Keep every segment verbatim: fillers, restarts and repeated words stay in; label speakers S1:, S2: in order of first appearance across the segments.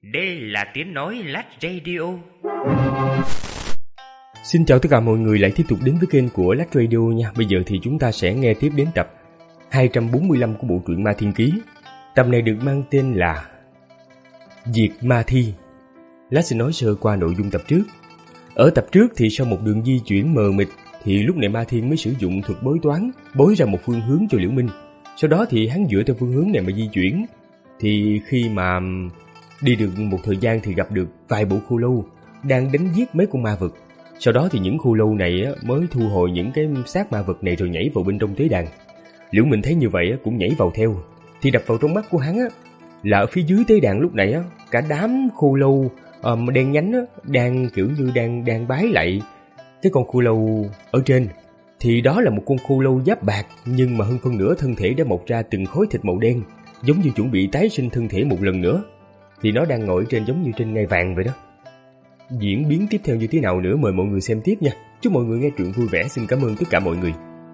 S1: Đây là tiếng nói Lách Radio.
S2: Xin chào tất cả mọi người lại tiếp tục đến với kênh của Lách Radio nha. Bây giờ thì chúng ta sẽ nghe tiếp đến tập hai trăm bốn mươi lăm của bộ truyện Ma Thiên Ký. Tập này được mang tên là Diệt Ma Thi. Lách sẽ nói sơ qua nội dung tập trước. Ở tập trước thì sau một đường di chuyển mờ mịt thì lúc này Ma Thiên mới sử dụng thuật bói toán, bói ra một phương hướng cho Liễu Minh. Sau đó thì hắn dựa theo phương hướng này mà di chuyển. Thì khi mà đi được một thời gian thì gặp được vài bộ khô lâu đang đánh giết mấy con ma vật. Sau đó thì những khô lâu này mới thu hồi những cái xác ma vật này rồi nhảy vào bên trong tế đàn. Liễu Minh thấy như vậy cũng nhảy vào theo. Thì đập vào trong mắt của hắn là ở phía dưới tế đàn lúc này cả đám khô lâu um, đen nhánh đang kiểu như đang đang bái lại cái con khô lâu ở trên. Thì đó là một con khô lâu giáp bạc, nhưng mà hơn phân nửa thân thể đã mọc ra từng khối thịt màu đen, giống như chuẩn bị tái sinh thân thể một lần nữa. Thì nó đang ngồi trên giống như trên ngai vàng vậy đó. Diễn biến tiếp theo như thế nào nữa mời mọi người xem tiếp nha. Chúc mọi người nghe truyện vui vẻ. Xin cảm ơn tất cả mọi người.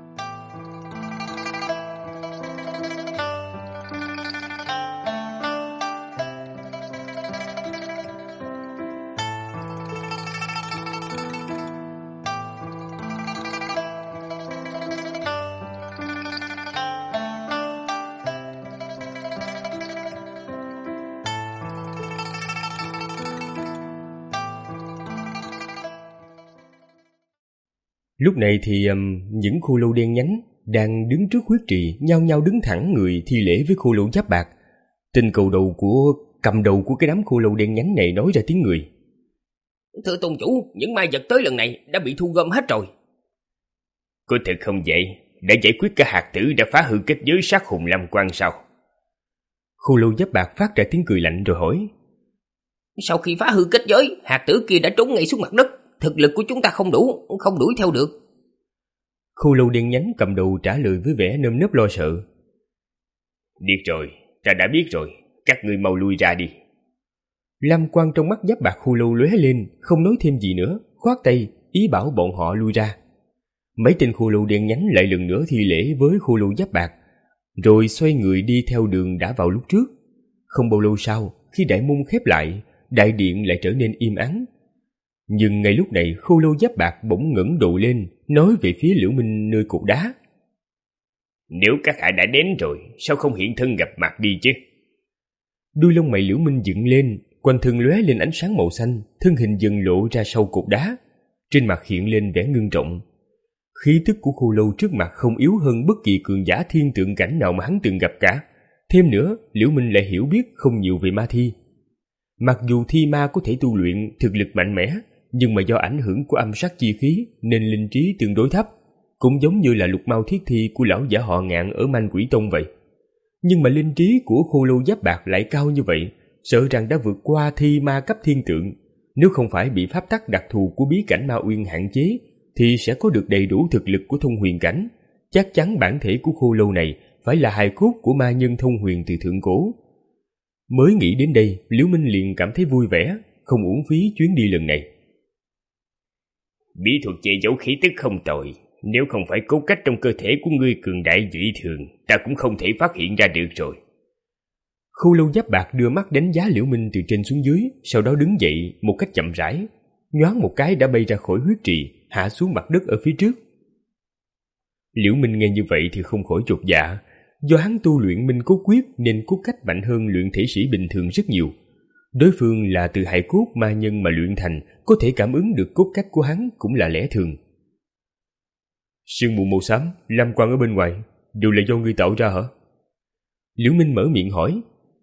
S2: Lúc này thì um, những khô lâu đen nhánh đang đứng trước huyết trì nhao nhao đứng thẳng người thi lễ với khô lâu giáp bạc. Tên cầu đầu của cầm đầu của cái đám khô lâu đen nhánh này nói ra tiếng người.
S3: Thưa tôn chủ, những ma vật tới lần này đã bị thu gom hết rồi.
S1: Có thật không vậy? Đã giải quyết cả hạt tử đã phá hư kết giới sát hùng Lam Quan sao?
S2: Khô lâu giáp bạc phát ra tiếng cười lạnh rồi hỏi.
S3: Sau khi phá hư kết giới, hạt tử kia đã trốn ngay xuống mặt đất. Thực lực của chúng ta không đủ, không đuổi theo được.
S2: Khô lâu đen nhánh cầm đầu trả lời với vẻ nơm nớp lo sợ.
S1: Biết rồi, ta đã biết rồi, các ngươi mau lui ra đi.
S2: Lam quang trong mắt giáp bạc khô lâu lóe lên, không nói thêm gì nữa, khoát tay ý bảo bọn họ lui ra. Mấy tên khô lâu đen nhánh lại lần nữa thi lễ với khô lâu giáp bạc, rồi xoay người đi theo đường đã vào lúc trước. Không bao lâu sau, khi đại môn khép lại, đại điện lại trở nên im ắng. Nhưng ngay lúc này khô lâu giáp bạc bỗng ngẩng đầu lên, nói về phía Liễu Minh nơi cột đá.
S1: Nếu các hạ đã đến rồi, sao không hiện thân gặp mặt đi chứ?
S2: Đuôi lông mày Liễu Minh dựng lên, quanh thân lóe lên ánh sáng màu xanh, thân hình dần lộ ra sau cột đá. Trên mặt hiện lên vẻ ngưng trọng. Khí tức của khô lâu trước mặt không yếu hơn bất kỳ cường giả thiên tượng cảnh nào mà hắn từng gặp cả. Thêm nữa, Liễu Minh lại hiểu biết không nhiều về ma thi. Mặc dù thi ma có thể tu luyện thực lực mạnh mẽ, nhưng mà do ảnh hưởng của âm sát chi khí nên linh trí tương đối thấp, cũng giống như là lục mao thiết thi của lão giả họ Ngạn ở Man Quỷ Tông vậy. Nhưng mà linh trí của khô lâu giáp bạc lại cao như vậy, sợ rằng đã vượt qua thi ma cấp thiên tượng. Nếu không phải bị pháp tắc đặc thù của bí cảnh Ma Uyên hạn chế, thì sẽ có được đầy đủ thực lực của thông huyền cảnh. Chắc chắn bản thể của khô lâu này phải là hài cốt của ma nhân thông huyền từ thượng cổ. Mới nghĩ đến đây, Liễu Minh liền cảm thấy vui vẻ, không uổng phí chuyến đi lần này.
S1: Bí thuật che giấu khí tức không tồi, nếu không phải cốt cách trong cơ thể của ngươi cường đại dị thường, ta cũng không thể phát hiện ra được rồi.
S2: Khô lâu giáp bạc đưa mắt đánh giá Liễu Minh từ trên xuống dưới, sau đó đứng dậy một cách chậm rãi, nhoáng một cái đã bay ra khỏi huyết trì, hạ xuống mặt đất ở phía trước. Liễu Minh nghe như vậy thì không khỏi chột dạ. Do hắn tu luyện minh cốt quyết nên cốt cách mạnh hơn luyện thể sĩ bình thường rất nhiều. Đối phương là từ hài cốt ma nhân mà luyện thành, có thể cảm ứng được cốt cách của hắn cũng là lẽ thường. Sương mù màu xám, lam quang ở bên ngoài, đều là do ngươi tạo ra hả? Liễu Minh mở miệng hỏi.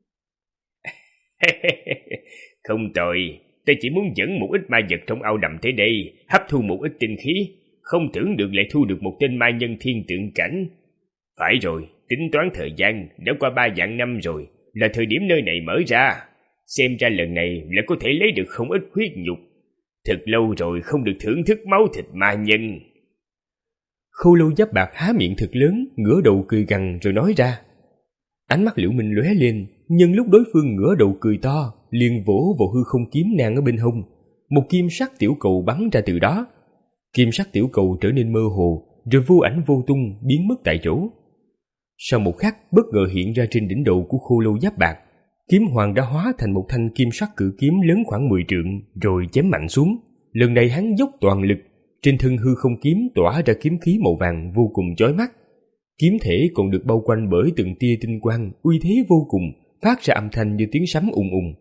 S1: Không tồi, ta chỉ muốn dẫn một ít ma vật trong ao đầm tới đây, hấp thu một ít tinh khí, không tưởng được lại thu được một tên ma nhân thiên tượng cảnh. Phải rồi, tính toán thời gian, đã qua ba vạn năm rồi, là thời điểm nơi này mở ra. Xem ra lần này là có thể lấy được không ít huyết nhục. Thật lâu rồi không được thưởng thức máu thịt ma nhân.
S2: Khô lâu giáp bạc há miệng thật lớn, ngửa đầu cười gằn rồi nói ra. Ánh mắt Liễu Minh lóe lên, nhưng lúc đối phương ngửa đầu cười to, liền vỗ vào hư không kiếm nàng ở bên hông. Một kim sắc tiểu cầu bắn ra từ đó. Kim sắc tiểu cầu trở nên mơ hồ, rồi vô ảnh vô tung biến mất tại chỗ. Sau một khắc, bất ngờ hiện ra trên đỉnh đầu của khô lâu giáp bạc. Kiếm hoàng đã hóa thành một thanh kim sắc cự kiếm lớn khoảng mười trượng rồi chém mạnh xuống. Lần này hắn dốc toàn lực, trên thân hư không kiếm tỏa ra kiếm khí màu vàng vô cùng chói mắt. Kiếm thể còn được bao quanh bởi từng tia tinh quang, uy thế vô cùng, phát ra âm thanh như tiếng sấm ùng ùng.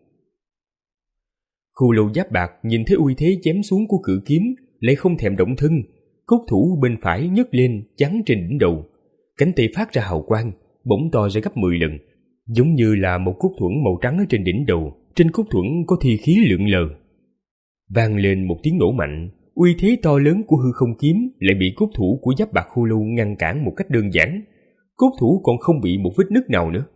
S2: Khô Lâu Giáp Bạc nhìn thấy uy thế chém xuống của cự kiếm, lại không thèm động thân, cốt thủ bên phải nhấc lên chắn trên đỉnh đầu, cánh tay phát ra hào quang, bỗng to ra gấp mười lần, giống như là một cốt thuẫn màu trắng ở trên đỉnh đầu. Trên cốt thuẫn có thi khí lượn lờ. Vang lên một tiếng nổ mạnh, uy thế to lớn của hư không kiếm lại bị cốt thủ của Giáp Bạc Khô Lâu ngăn cản một cách đơn giản. Cốt thủ còn không bị một vết nứt nào nữa.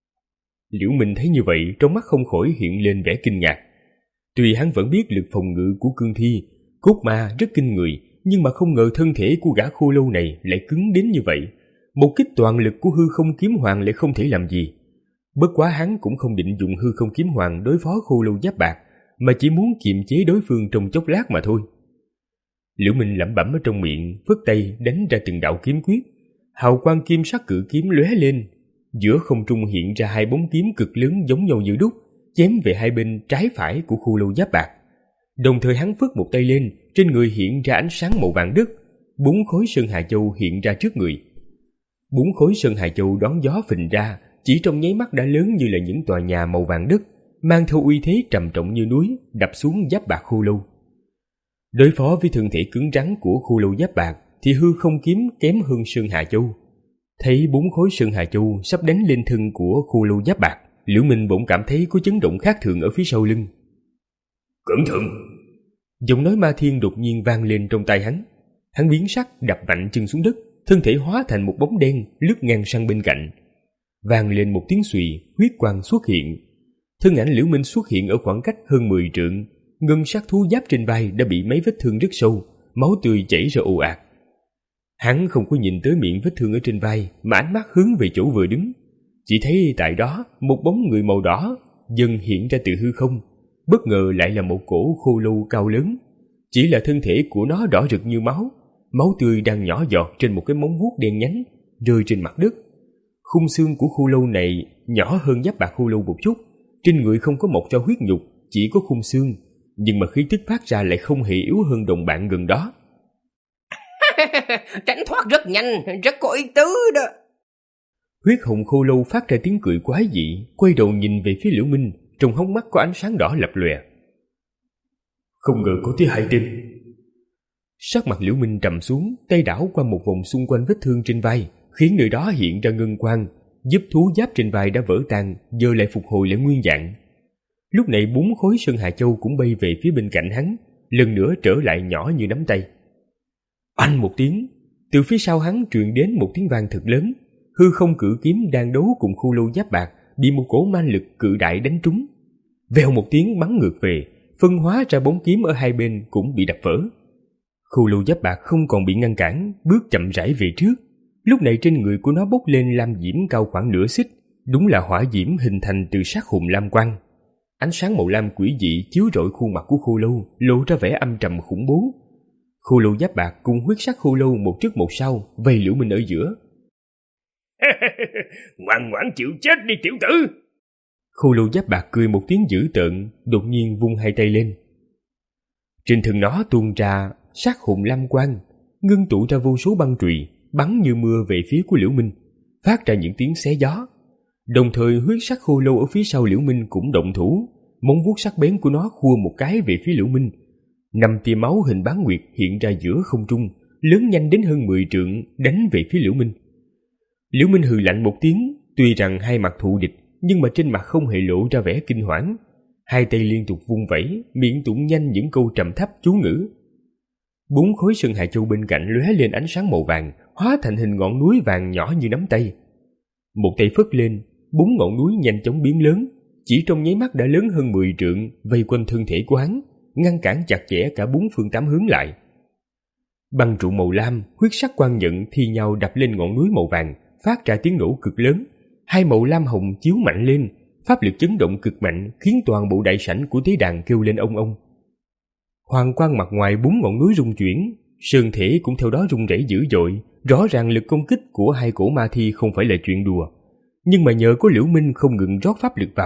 S2: Liễu Minh thấy như vậy, trong mắt không khỏi hiện lên vẻ kinh ngạc. Tuy hắn vẫn biết lực phòng ngự của cương thi, cốt ma rất kinh người, nhưng mà không ngờ thân thể của gã Khô Lâu này lại cứng đến như vậy. Một kích toàn lực của hư không kiếm hoàng lại không thể làm gì. Bất quá hắn cũng không định dùng hư không kiếm hoàng đối phó Khô Lâu Giáp Bạc, mà chỉ muốn kiềm chế đối phương trong chốc lát mà thôi. Liễu Minh lẩm bẩm ở trong miệng, phất tay đánh ra từng đạo kiếm quyết. Hào quang kim sắc cự kiếm lóe lên, giữa không trung hiện ra hai bóng kiếm cực lớn giống nhau như đúc, chém về hai bên trái phải của Khô Lâu Giáp Bạc. Đồng thời hắn phất một tay lên, trên người hiện ra ánh sáng màu vàng đất, bốn khối sơn hà châu hiện ra trước người. Bốn khối sơn hà châu đón gió phình ra, chỉ trong nháy mắt đã lớn như là những tòa nhà màu vàng đất, mang theo uy thế trầm trọng như núi, đập xuống Giáp Bạc Khô Lâu. Đối phó với thân thể cứng rắn của Khô Lâu Giáp Bạc thì hư không kiếm kém hơn sơn hà châu. Thấy bốn khối sơn hà châu sắp đánh lên thân của Khô Lâu Giáp Bạc, Liễu Minh bỗng cảm thấy có chấn động khác thường ở phía sau lưng.
S1: Cẩn thận!
S2: Giọng nói ma thiên đột nhiên vang lên trong tai hắn. Hắn biến sắc đập mạnh chân xuống đất, thân thể hóa thành một bóng đen lướt ngang sang bên cạnh. Vang lên một tiếng xùy, huyết quang xuất hiện. Thân ảnh Liễu Minh xuất hiện ở khoảng cách hơn mười trượng, ngân sắc thú giáp trên vai đã bị mấy vết thương rất sâu, máu tươi chảy ra ồ ạt. Hắn không có nhìn tới miệng vết thương ở trên vai, mà ánh mắt hướng về chỗ vừa đứng. Chỉ thấy tại đó một bóng người màu đỏ dần hiện ra từ hư không, bất ngờ lại là một cổ khô lâu cao lớn. Chỉ là thân thể của nó đỏ rực như máu, máu tươi đang nhỏ giọt trên một cái móng vuốt đen nhánh rơi trên mặt đất. Khung xương của khô lâu này nhỏ hơn Giáp Bạc Khô Lâu một chút, trên người không có mọc ra huyết nhục, chỉ có khung xương, nhưng mà khí tức phát ra lại không hề yếu hơn đồng bạn gần đó.
S3: Tránh thoát rất nhanh, rất có ý tứ đó.
S2: Huyết hồng khô lâu phát ra tiếng cười quái dị, quay đầu nhìn về phía Liễu Minh, trong hốc mắt có ánh sáng đỏ lập lòe.
S1: Không ngờ có thứ hai tên.
S2: Sắc mặt Liễu Minh trầm xuống, tay đảo qua một vòng xung quanh vết thương trên vai, khiến nơi đó hiện ra ngân quang, giúp thú giáp trên vai đã vỡ tan giờ lại phục hồi lại nguyên dạng. Lúc này bốn khối sơn hà châu cũng bay về phía bên cạnh hắn, lần nữa trở lại nhỏ như nắm tay. Oanh một tiếng, từ phía sau hắn truyền đến một tiếng vang thật lớn. Hư không cự kiếm đang đấu cùng Khô Lâu Giáp Bạc bị một cỗ man lực cự đại đánh trúng. Vèo một tiếng bắn ngược về, phân hóa ra bóng kiếm ở hai bên cũng bị đập vỡ. Khô Lâu Giáp Bạc không còn bị ngăn cản, bước chậm rãi về trước. Lúc này trên người của nó bốc lên lam diễm cao khoảng nửa xích, đúng là hỏa diễm hình thành từ sát hùng lam quang. Ánh sáng màu lam quỷ dị chiếu rọi khuôn mặt của Khô Lâu, lộ ra vẻ âm trầm khủng bố. Khô Lâu Giáp Bạc cùng huyết sắc Khô Lâu một trước một sau vây Liễu Minh ở giữa.
S1: Ngoan ngoãn chịu chết đi tiểu tử!
S2: Khô Lâu Giáp Bạc cười một tiếng dữ tợn, đột nhiên vung hai tay lên. Trên thân nó tuôn ra sát hùng lam quang, ngưng tụ ra vô số băng chùy bắn như mưa về phía của Liễu Minh, phát ra những tiếng xé gió. Đồng thời huyết sắc Khô Lâu ở phía sau Liễu Minh cũng động thủ, móng vuốt sắc bén của nó khua một cái về phía Liễu Minh. Năm tia máu hình bán nguyệt hiện ra giữa không trung, lớn nhanh đến hơn mười trượng, đánh về phía Liễu Minh. Liễu Minh hừ lạnh một tiếng, tuy rằng hai mặt thù địch, nhưng mà trên mặt không hề lộ ra vẻ kinh hoảng. Hai tay liên tục vung vẩy, miệng tụng nhanh những câu trầm thấp chú ngữ. Bốn khối sơn hà châu bên cạnh lóe lên ánh sáng màu vàng, hóa thành hình ngọn núi vàng nhỏ như nắm tay. Một tay phất lên, bốn ngọn núi nhanh chóng biến lớn, chỉ trong nháy mắt đã lớn hơn mười trượng, vây quanh thân thể của hắn, ngăn cản chặt chẽ cả bốn phương tám hướng lại. Băng trụ màu lam, huyết sắc quang nhận thi nhau đập lên ngọn núi màu vàng, phát ra tiếng nổ cực lớn. Hai màu lam hồng chiếu mạnh lên, pháp lực chấn động cực mạnh, khiến toàn bộ đại sảnh của tế đàn kêu lên ông ông. Hoàng quang mặt ngoài bốn ngọn núi rung chuyển, sơn thể cũng theo đó rung rẩy dữ dội. Rõ ràng lực công kích của hai cổ ma thi không phải là chuyện đùa, nhưng mà nhờ có Liễu Minh không ngừng rót pháp lực vào,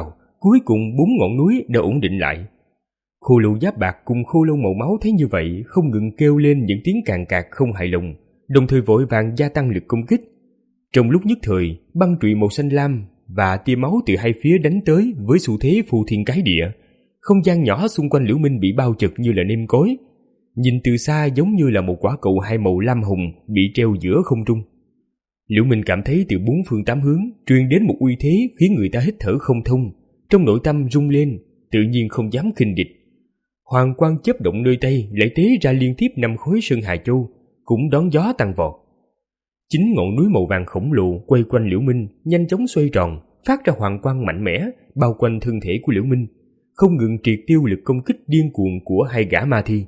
S2: Cuối cùng bốn ngọn núi đã ổn định lại. Khô lâu giáp bạc cùng khô lâu màu máu thấy như vậy không ngừng kêu lên những tiếng càn cạc không hài lòng, đồng thời vội vàng gia tăng lực công kích. Trong lúc nhất thời, băng trụy màu xanh lam và tia máu từ hai phía đánh tới với xu thế phù thiên cái địa. Không gian nhỏ xung quanh Liễu Minh bị bao chật như là nêm cối, nhìn từ xa giống như là một quả cầu hai màu lam hồng bị treo giữa không trung. Liễu Minh cảm thấy từ bốn phương tám hướng truyền đến một uy thế khiến người ta hít thở không thông, trong nội tâm rung lên, tự nhiên không dám khinh địch. Hoàng quang chớp động nơi tay lại tế ra liên tiếp năm khối sơn hà châu, cũng đón gió tăng vọt. Chín ngọn núi màu vàng khổng lồ quay quanh Liễu Minh nhanh chóng xoay tròn, phát ra hoàng quang mạnh mẽ bao quanh thân thể của Liễu Minh, không ngừng triệt tiêu lực công kích điên cuồng của hai gã ma thi.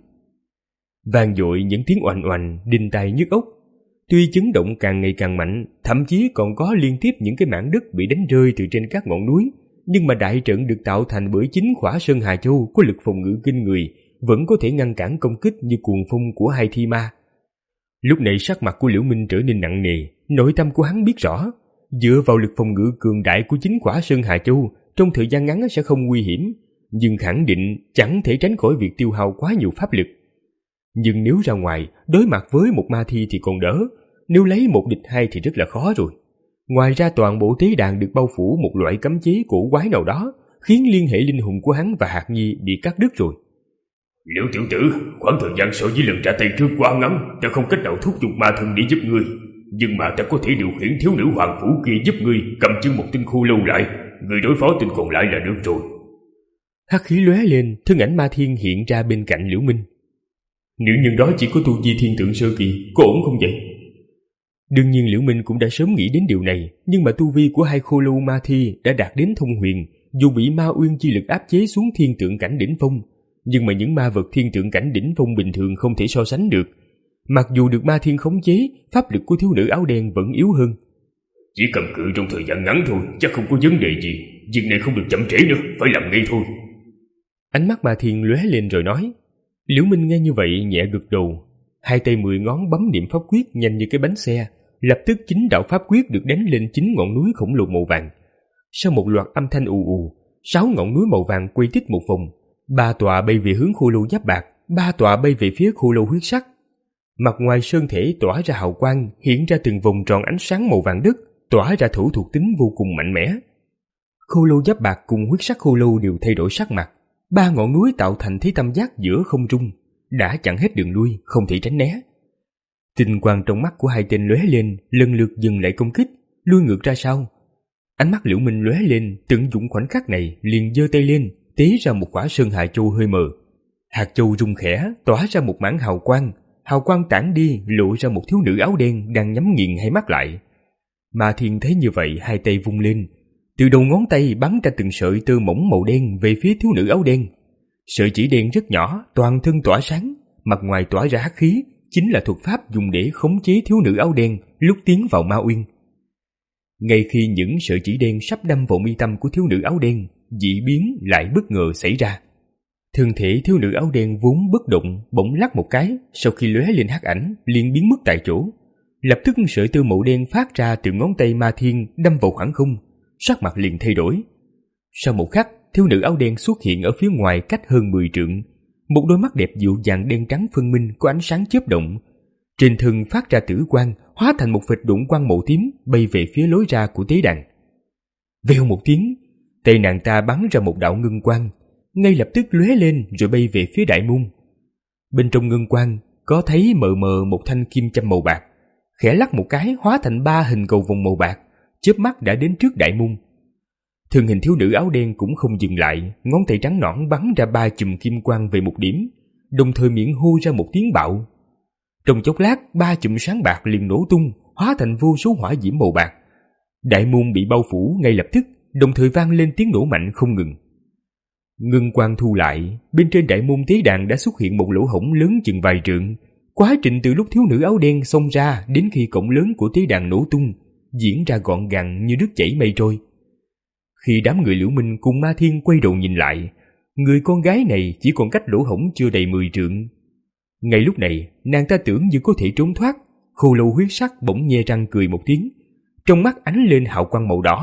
S2: Vang dội những tiếng oành oành đinh tai nhức óc. Tuy chấn động càng ngày càng mạnh, thậm chí còn có liên tiếp những cái mảng đất bị đánh rơi từ trên các ngọn núi, nhưng mà đại trận được tạo thành bởi chính khỏa sơn hà châu có lực phòng ngự kinh người, vẫn có thể ngăn cản công kích như cuồng phong của hai thi ma. Lúc này sắc mặt của Liễu Minh trở nên nặng nề, nội tâm của hắn biết rõ, dựa vào lực phòng ngự cường đại của chính khỏa sơn hà châu, trong thời gian ngắn sẽ không nguy hiểm, nhưng khẳng định chẳng thể tránh khỏi việc tiêu hao quá nhiều pháp lực. Nhưng nếu ra ngoài, đối mặt với một ma thi thì còn đỡ, nếu lấy một địch hai thì rất là khó rồi. Ngoài ra toàn bộ tế đàn được bao phủ một loại cấm chế cổ quái nào đó, khiến liên hệ linh hồn của hắn và Hạc Nhi bị cắt đứt rồi.
S1: Liễu tiểu tử, khoảng thời gian so với lần ra tay trước quá ngắn, ta không cách nào thúc giục ma thần để giúp ngươi. Nhưng mà ta có thể điều khiển thiếu nữ hoàng phủ kia giúp ngươi cầm chân một tinh khô lâu lại, ngươi đối phó tinh còn lại là được rồi.
S2: Hắc khí lóe lên, thân ảnh ma thiên hiện ra bên cạnh Liễu Minh.
S1: Nữ nhân đó chỉ có tu vi thiên tượng sơ kỳ, có ổn không vậy?
S2: Đương nhiên Liễu Minh cũng đã sớm nghĩ đến điều này, nhưng mà tu vi của hai khô lâu ma thi đã đạt đến thông huyền, dù bị ma uyên chi lực áp chế xuống thiên tượng cảnh đỉnh phong, nhưng mà những ma vật thiên tượng cảnh đỉnh phong bình thường không thể so sánh được. Mặc dù được ma thiên khống chế, pháp lực của thiếu nữ áo đen vẫn yếu hơn.
S1: Chỉ cầm cự trong thời gian ngắn thôi, chắc không có vấn đề gì. Việc này không được chậm trễ nữa, phải làm ngay thôi.
S2: Ánh mắt ma thiên lóe lên rồi nói. Liễu Minh nghe như vậy nhẹ gật đầu, hai tay mười ngón bấm niệm pháp quyết nhanh như cái bánh xe, lập tức chính đạo pháp quyết được đánh lên chín ngọn núi khổng lồ màu vàng. Sau một loạt âm thanh ù ù, sáu ngọn núi màu vàng quay tít một vòng, ba tọa bay về hướng khô lâu giáp bạc, ba tọa bay về phía khô lâu huyết sắc. Mặt ngoài sơn thể tỏa ra hào quang, hiện ra từng vòng tròn ánh sáng màu vàng đất, tỏa ra thủ thuộc tính vô cùng mạnh mẽ. Khô lâu giáp bạc cùng huyết sắc khô lâu đều thay đổi sắc mặt, ba ngọn núi tạo thành thế tam giác giữa không trung, đã chặn hết đường lui, không thể tránh né. Tinh quang trong mắt của hai tên lóe lên, lần lượt dừng lại công kích, lui ngược ra sau. Ánh mắt Liễu Minh lóe lên, tận dụng khoảnh khắc này, liền giơ tay lên, tế ra một quả sơn hà châu hơi mờ. Hạt châu rung khẽ, tỏa ra một mảng hào quang, hào quang tản đi, lộ ra một thiếu nữ áo đen đang nhắm nghiền hai mắt lại. Ma Thiên thấy như vậy, hai tay vung lên, từ đầu ngón tay bắn ra từng sợi tơ mỏng màu đen về phía thiếu nữ áo đen. Sợi chỉ đen rất nhỏ, toàn thân tỏa sáng, mặt ngoài tỏa ra hắc khí, chính là thuật pháp dùng để khống chế thiếu nữ áo đen lúc tiến vào ma uyên. Ngay khi những sợi chỉ đen sắp đâm vào mi tâm của thiếu nữ áo đen, dị biến lại bất ngờ xảy ra. Thân thể thiếu nữ áo đen vốn bất động bỗng lắc một cái, sau khi lóe lên hắc ảnh liền biến mất tại chỗ. Lập tức sợi tơ màu đen phát ra từ ngón tay Ma Thiên đâm vào khoảng không, sắc mặt liền thay đổi. Sau một khắc, thiếu nữ áo đen xuất hiện ở phía ngoài cách hơn mười trượng, một đôi mắt đẹp dịu dàng đen trắng phân minh có ánh sáng chớp động. Trên thân phát ra tử quang, hóa thành một vệt đụng quang màu tím bay về phía lối ra của tế đàn. Vèo một tiếng, tay nàng ta bắn ra một đạo ngân quang, ngay lập tức lóe lên rồi bay về phía đại môn. Bên trong ngân quang có thấy mờ mờ một thanh kim châm màu bạc, khẽ lắc một cái hóa thành ba hình cầu vòng màu bạc, chớp mắt đã đến trước đại môn. Thân hình thiếu nữ áo đen cũng không dừng lại, ngón tay trắng nõn bắn ra ba chùm kim quang về một điểm, đồng thời miệng hô ra một tiếng bạo. Trong chốc lát, ba chùm sáng bạc liền nổ tung, hóa thành vô số hỏa diễm màu bạc. Đại môn bị bao phủ ngay lập tức, đồng thời vang lên tiếng nổ mạnh không ngừng. Ngân quang thu lại, bên trên đại môn tế đàn đã xuất hiện một lỗ hổng lớn chừng vài trượng. Quá trình từ lúc thiếu nữ áo đen xông ra đến khi cổng lớn của tế đàn nổ tung diễn ra gọn gàng như nước chảy mây trôi. Khi đám người Liễu Minh cùng Ma Thiên quay đầu nhìn lại, người con gái này chỉ còn cách lỗ hổng chưa đầy mười trượng. Ngay lúc này, nàng ta tưởng như có thể trốn thoát, khô lâu huyết sắc bỗng nhe răng cười một tiếng, trong mắt ánh lên hào quang màu đỏ,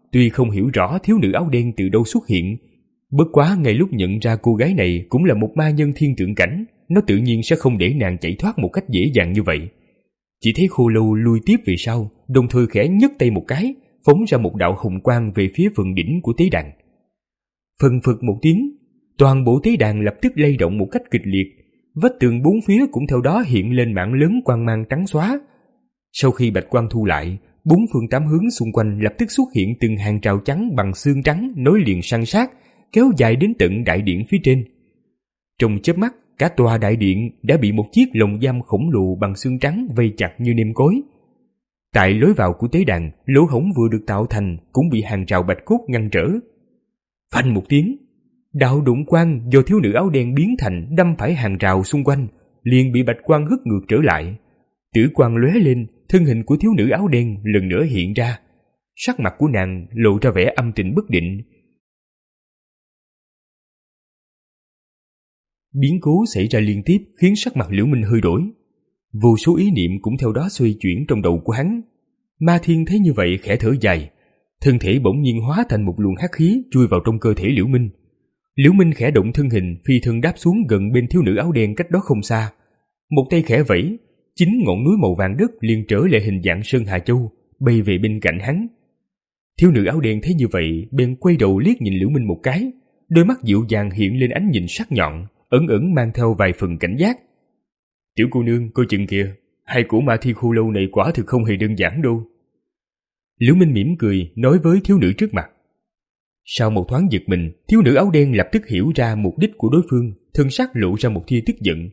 S2: tuy không hiểu rõ thiếu nữ áo đen từ đâu xuất hiện, bất quá ngay lúc nhận ra cô gái này cũng là một ma nhân thiên tượng cảnh, nó tự nhiên sẽ không để nàng chạy thoát một cách dễ dàng như vậy. Chỉ thấy Khô Lâu lui tiếp về sau, đồng thời khẽ nhấc tay một cái, phóng ra một đạo hồng quang về phía phần đỉnh của tế đàn. Phần phật một tiếng, toàn bộ tế đàn lập tức lay động một cách kịch liệt, vách tường bốn phía cũng theo đó hiện lên mảng lớn quang mang trắng xóa. Sau khi bạch quang thu lại, bốn phương tám hướng xung quanh lập tức xuất hiện từng hàng rào trắng bằng xương trắng nối liền san sát, kéo dài đến tận đại điện phía trên. Trong chớp mắt, cả tòa đại điện đã bị một chiếc lồng giam khổng lồ bằng xương trắng vây chặt như nêm cối. Tại lối vào của tế đàn, lỗ hổng vừa được tạo thành cũng bị hàng rào bạch cốt ngăn trở. Phanh một tiếng, đạo đụng quang do thiếu nữ áo đen biến thành đâm phải hàng rào xung quanh, liền bị bạch quang hất ngược trở lại. Tử quang lóe lên, thân hình của thiếu nữ áo đen lần nữa hiện ra. Sắc mặt của nàng lộ ra vẻ âm tình bất định. Biến cố xảy ra liên tiếp khiến sắc mặt Liễu Minh hơi đổi. Vô số ý niệm cũng theo đó xoay chuyển trong đầu của hắn. Ma Thiên thấy như vậy khẽ thở dài, thân thể bỗng nhiên hóa thành một luồng hắc khí chui vào trong cơ thể Liễu Minh. Liễu Minh khẽ động thân hình, phi thân đáp xuống gần bên thiếu nữ áo đen cách đó không xa. Một tay khẽ vẫy, chính ngọn núi màu vàng đất liền trở lại hình dạng Sơn Hà Châu, bay về bên cạnh hắn. Thiếu nữ áo đen thấy như vậy, bèn quay đầu liếc nhìn Liễu Minh một cái, đôi mắt dịu dàng hiện lên ánh nhìn sắc nhọn, ẩn ẩn mang theo vài phần cảnh giác. Tiểu cô nương, coi chừng kìa, hai cổ ma thi khô lâu này quả thực không hề đơn giản đâu. Liễu Minh mỉm cười nói với thiếu nữ trước mặt. Sau một thoáng giật mình, thiếu nữ áo đen lập tức hiểu ra mục đích của đối phương, thân sắc lộ ra một tia tức giận.